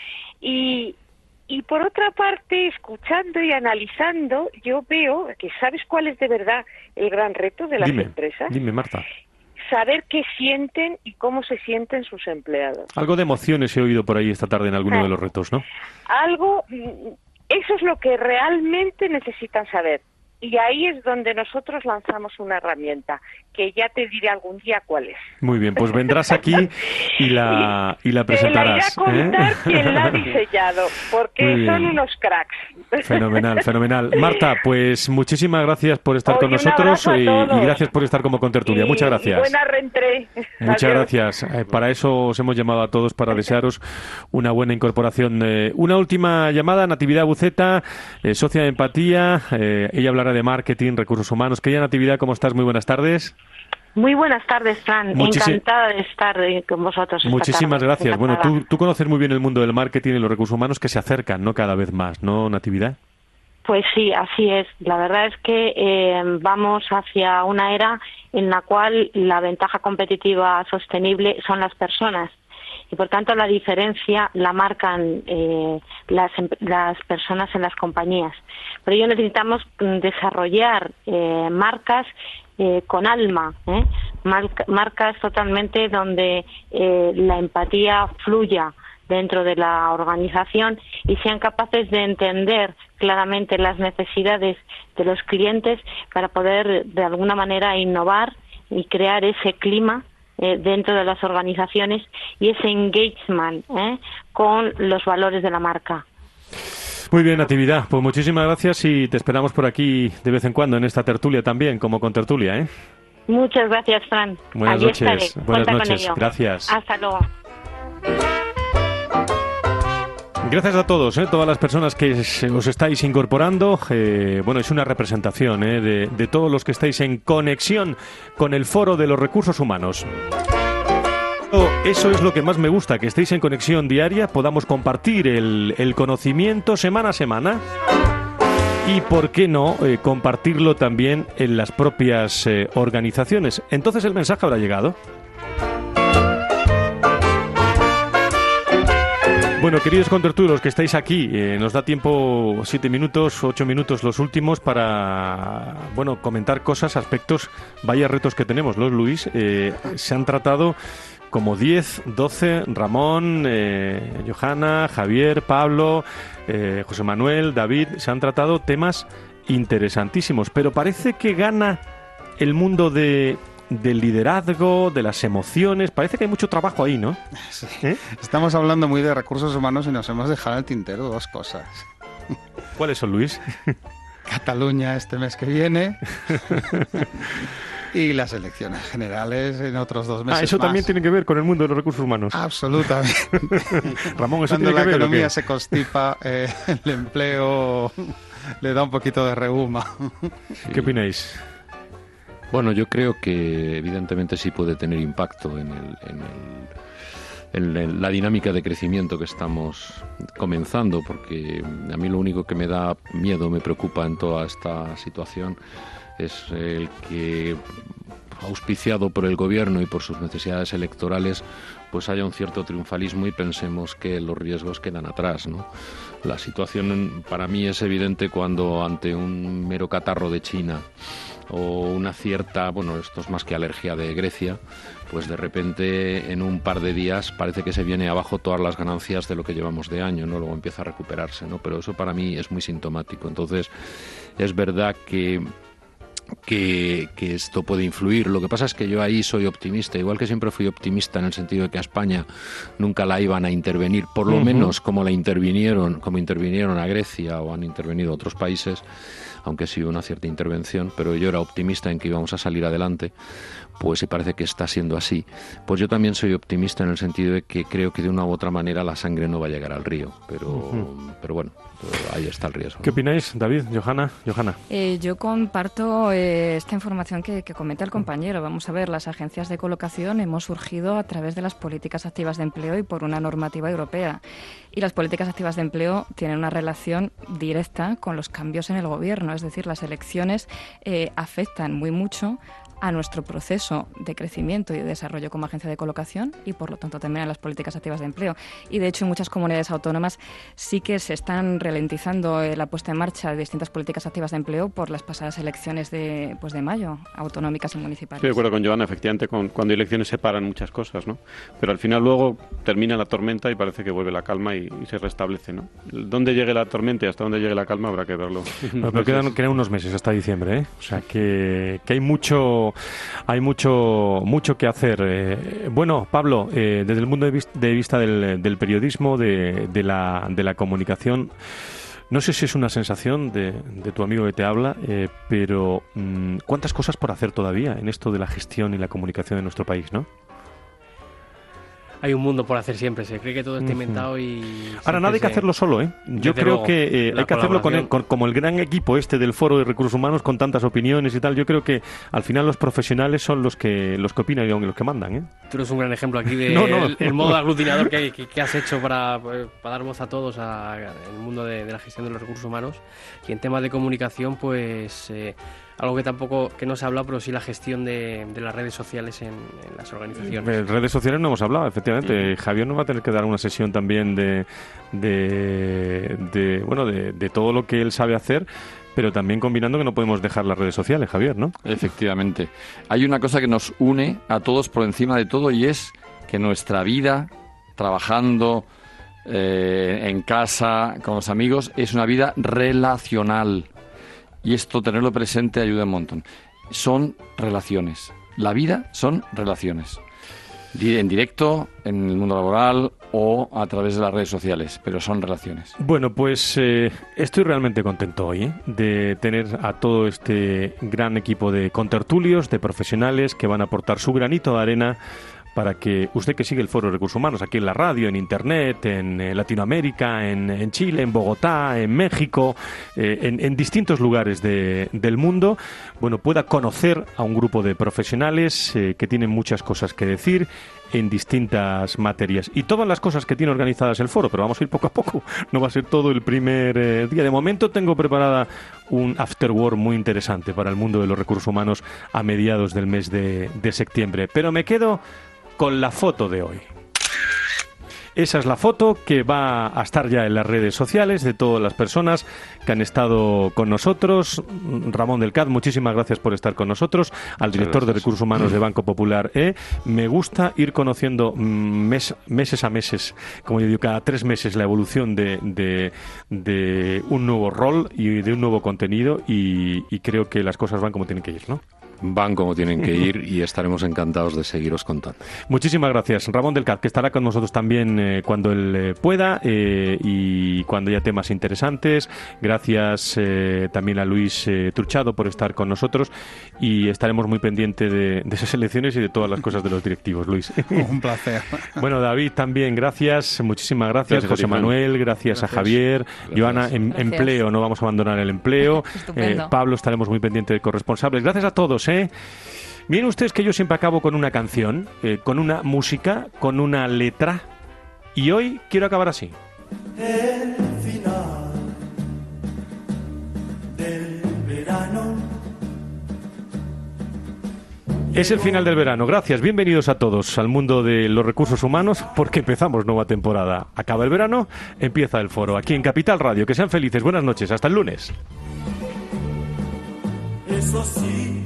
Y, y por otra parte, escuchando y analizando, yo veo que ¿sabes cuál es de verdad el gran reto de las dime, empresas? Dime, Marta. Saber qué sienten y cómo se sienten sus empleados. Algo de emociones he oído por ahí esta tarde en alguno ah, de los retos, ¿no? Algo, eso es lo que realmente necesitan saber. Y ahí es donde nosotros lanzamos una herramienta, que ya te diré algún día cuál es. Muy bien, pues vendrás aquí y la, y la presentarás. Te la iré a contar ¿eh? quién la ha diseñado, porque son unos cracks. Fenomenal, fenomenal. Marta, pues muchísimas gracias por estar Oye, con nosotros y, y gracias por estar como contertulia. Y, Muchas gracias. Buena reentré. Muchas Adiós. gracias. Eh, para eso os hemos llamado a todos, para desearos una buena incorporación. Eh, una última llamada, Natividad Buceta, eh, socia de Empatía. Eh, ella hablará de marketing, recursos humanos. Querida Natividad, ¿cómo estás? Muy buenas tardes. Muy buenas tardes, Fran. Muchisi- Encantada de estar con vosotros. Esta Muchísimas tarde. gracias. Encantada. Bueno, tú, tú conoces muy bien el mundo del marketing y los recursos humanos que se acercan, ¿no? Cada vez más, ¿no, Natividad? Pues sí, así es. La verdad es que eh, vamos hacia una era en la cual la ventaja competitiva sostenible son las personas. Y por tanto la diferencia la marcan eh, las, las personas en las compañías. Por ello necesitamos desarrollar eh, marcas eh, con alma, ¿eh? Mar- marcas totalmente donde eh, la empatía fluya dentro de la organización y sean capaces de entender claramente las necesidades de los clientes para poder de alguna manera innovar y crear ese clima Eh, dentro de las organizaciones y ese engagement ¿eh? con los valores de la marca. Muy bien, Natividad. Pues muchísimas gracias y te esperamos por aquí de vez en cuando en esta tertulia también, como con tertulia, ¿eh? Muchas gracias, Fran. Buenas Allí noches. Estaré. Buenas Cuenta noches. con ello. Gracias. Hasta luego. Gracias a todos, ¿eh? Todas las personas que os estáis incorporando. Eh, bueno, es una representación ¿eh? de, de todos los que estáis en conexión con el Foro de los Recursos Humanos. Eso es lo que más me gusta, que estéis en conexión diaria, podamos compartir el, el conocimiento semana a semana y, ¿por qué no?, eh, compartirlo también en las propias eh, organizaciones. Entonces el mensaje habrá llegado. Bueno, queridos contertulios que estáis aquí, eh, nos da tiempo siete minutos, ocho minutos los últimos para, bueno, comentar cosas, aspectos, vaya retos que tenemos, ¿no, Luis? Eh, se han tratado como diez, doce, Ramón, eh, Johanna, Javier, Pablo, eh, José Manuel, David, se han tratado temas interesantísimos, pero parece que gana el mundo de... del liderazgo, de las emociones. Parece que hay mucho trabajo ahí, ¿no? Sí. ¿Eh? Estamos hablando muy de recursos humanos y nos hemos dejado al tintero dos cosas. ¿Cuáles son, Luis? Cataluña este mes que viene y las elecciones generales en otros dos meses. Ah, eso más. También tiene que ver con el mundo de los recursos humanos. Absolutamente. Ramón, ¿eso Cuando tiene la que ver, economía se constipa, eh, el empleo le da un poquito de reuma. Sí. ¿Qué opináis? Bueno, yo creo que evidentemente sí puede tener impacto en, el, en, el, en el, la dinámica de crecimiento que estamos comenzando, porque a mí lo único que me da miedo, me preocupa en toda esta situación es el que auspiciado por el gobierno y por sus necesidades electorales, pues haya un cierto triunfalismo y pensemos que los riesgos quedan atrás, ¿no? La situación para mí es evidente cuando ante un mero catarro de China o una cierta, bueno, esto es más que alergia de Grecia, pues de repente en un par de días parece que se viene abajo todas las ganancias de lo que llevamos de año, ¿no? Luego empieza a recuperarse, ¿no? Pero eso para mí es muy sintomático. Entonces, es verdad que Que, que esto puede influir. Lo que pasa es que yo ahí soy optimista, igual que siempre fui optimista en el sentido de que a España nunca la iban a intervenir, por lo uh-huh. menos como la intervinieron, como intervinieron a Grecia o han intervenido otros países, aunque sí hubo una cierta intervención, pero yo era optimista en que íbamos a salir adelante. Pues si parece que está siendo así, pues yo también soy optimista en el sentido de que creo que de una u otra manera la sangre no va a llegar al río, pero, uh-huh. pero bueno, ahí está el riesgo. ¿Qué opináis, David? Johanna, Johanna. Eh, yo comparto eh, esta información que, que comenta el compañero. Vamos a ver, las agencias de colocación hemos surgido a través de las políticas activas de empleo y por una normativa europea. Y las políticas activas de empleo tienen una relación directa con los cambios en el gobierno, es decir, las elecciones eh, afectan muy mucho a nuestro proceso de crecimiento y de desarrollo como agencia de colocación y, por lo tanto, también a las políticas activas de empleo. Y, de hecho, en muchas comunidades autónomas sí que se están ralentizando eh, la puesta en marcha de distintas políticas activas de empleo por las pasadas elecciones de, pues, de mayo, autonómicas y municipales. Estoy de acuerdo con Johanna, efectivamente, con, cuando hay elecciones se paran muchas cosas, ¿no? Pero al final luego termina la tormenta y parece que vuelve la calma y, y se restablece, ¿no? Dónde llegue la tormenta y hasta dónde llegue la calma habrá que verlo. Bueno, pero quedan, quedan unos meses hasta diciembre, ¿eh? O sea, que, que hay mucho... Hay mucho mucho que hacer. Eh, bueno, Pablo, eh, desde el punto de vista, de vista del, del periodismo, de, de, la, de la comunicación, no sé si es una sensación de, de tu amigo que te habla, eh, pero mmm, ¿cuántas cosas por hacer todavía en esto de la gestión y la comunicación de nuestro país, no? Hay un mundo por hacer siempre, se cree que todo está inventado y... Ahora, nada hay que hacerlo solo, ¿eh? Yo creo luego, que eh, hay que hacerlo con, el, con como el gran equipo este del Foro de Recursos Humanos, con tantas opiniones y tal. Yo creo que al final los profesionales son los que los que opinan y los que mandan, ¿eh? Tú eres un gran ejemplo aquí del no, no. el, el modo aglutinador que, que, que has hecho para, para dar voz a todos a, en el mundo de, de la gestión de los recursos humanos. Y en temas de comunicación, pues... Eh, algo que tampoco que no se ha hablado, pero sí la gestión de, de las redes sociales en, en las organizaciones. De redes sociales no hemos hablado, efectivamente. Uh-huh. Javier nos va a tener que dar una sesión también de, de, de bueno, de, de todo lo que él sabe hacer, pero también combinando que no podemos dejar las redes sociales, Javier, ¿no? Efectivamente. Hay una cosa que nos une a todos por encima de todo y es que nuestra vida, trabajando eh, en casa, con los amigos, es una vida relacional. Y esto, tenerlo presente, ayuda un montón. Son relaciones. La vida son relaciones. En directo, en el mundo laboral o a través de las redes sociales, pero son relaciones. Bueno, pues eh, estoy realmente contento hoy ¿eh? de tener a todo este gran equipo de contertulios, de profesionales que van a aportar su granito de arena para que usted que sigue el Foro de Recursos Humanos aquí en la radio, en Internet, en eh, Latinoamérica, en, en Chile, en Bogotá, en México, eh, en, en distintos lugares de, del mundo, bueno, pueda conocer a un grupo de profesionales eh, que tienen muchas cosas que decir en distintas materias. Y todas las cosas que tiene organizadas el foro, pero vamos a ir poco a poco. No va a ser todo el primer eh, día. De momento tengo preparada un afterwork muy interesante para el mundo de los recursos humanos a mediados del mes de, de septiembre. Pero me quedo con la foto de hoy. Esa es la foto que va a estar ya en las redes sociales de todas las personas que han estado con nosotros. Ramón del C A D, muchísimas gracias por estar con nosotros. Al director de Recursos Humanos de Banco Popular. ¿eh? Me gusta ir conociendo mes, meses a meses, como yo digo, cada tres meses la evolución de, de, de un nuevo rol y de un nuevo contenido y, y creo que las cosas van como tienen que ir, ¿no? Van como tienen que ir y estaremos encantados de seguiros contando. Muchísimas gracias. Ramón del C A D, que estará con nosotros también eh, cuando él eh, pueda eh, y cuando haya temas interesantes. Gracias eh, también a Luis eh, Truchado por estar con nosotros y estaremos muy pendientes de, de esas elecciones y de todas las cosas de los directivos, Luis. Un placer. Bueno, David, también gracias. Muchísimas gracias. gracias José Manuel, gracias, gracias a Javier. Gracias. Johanna, em, gracias. Empleo, no vamos a abandonar el empleo. eh, Pablo, estaremos muy pendientes de corresponsables. Gracias a todos, ¿eh? Miren ustedes que yo siempre acabo con una canción, eh, con una música, con una letra, y hoy quiero acabar así. El final del verano Es el final del verano. Gracias, bienvenidos a todos al mundo de los recursos humanos, porque empezamos nueva temporada. Acaba el verano, empieza el foro aquí en Capital Radio. Que sean felices, buenas noches, hasta el lunes. Eso sí.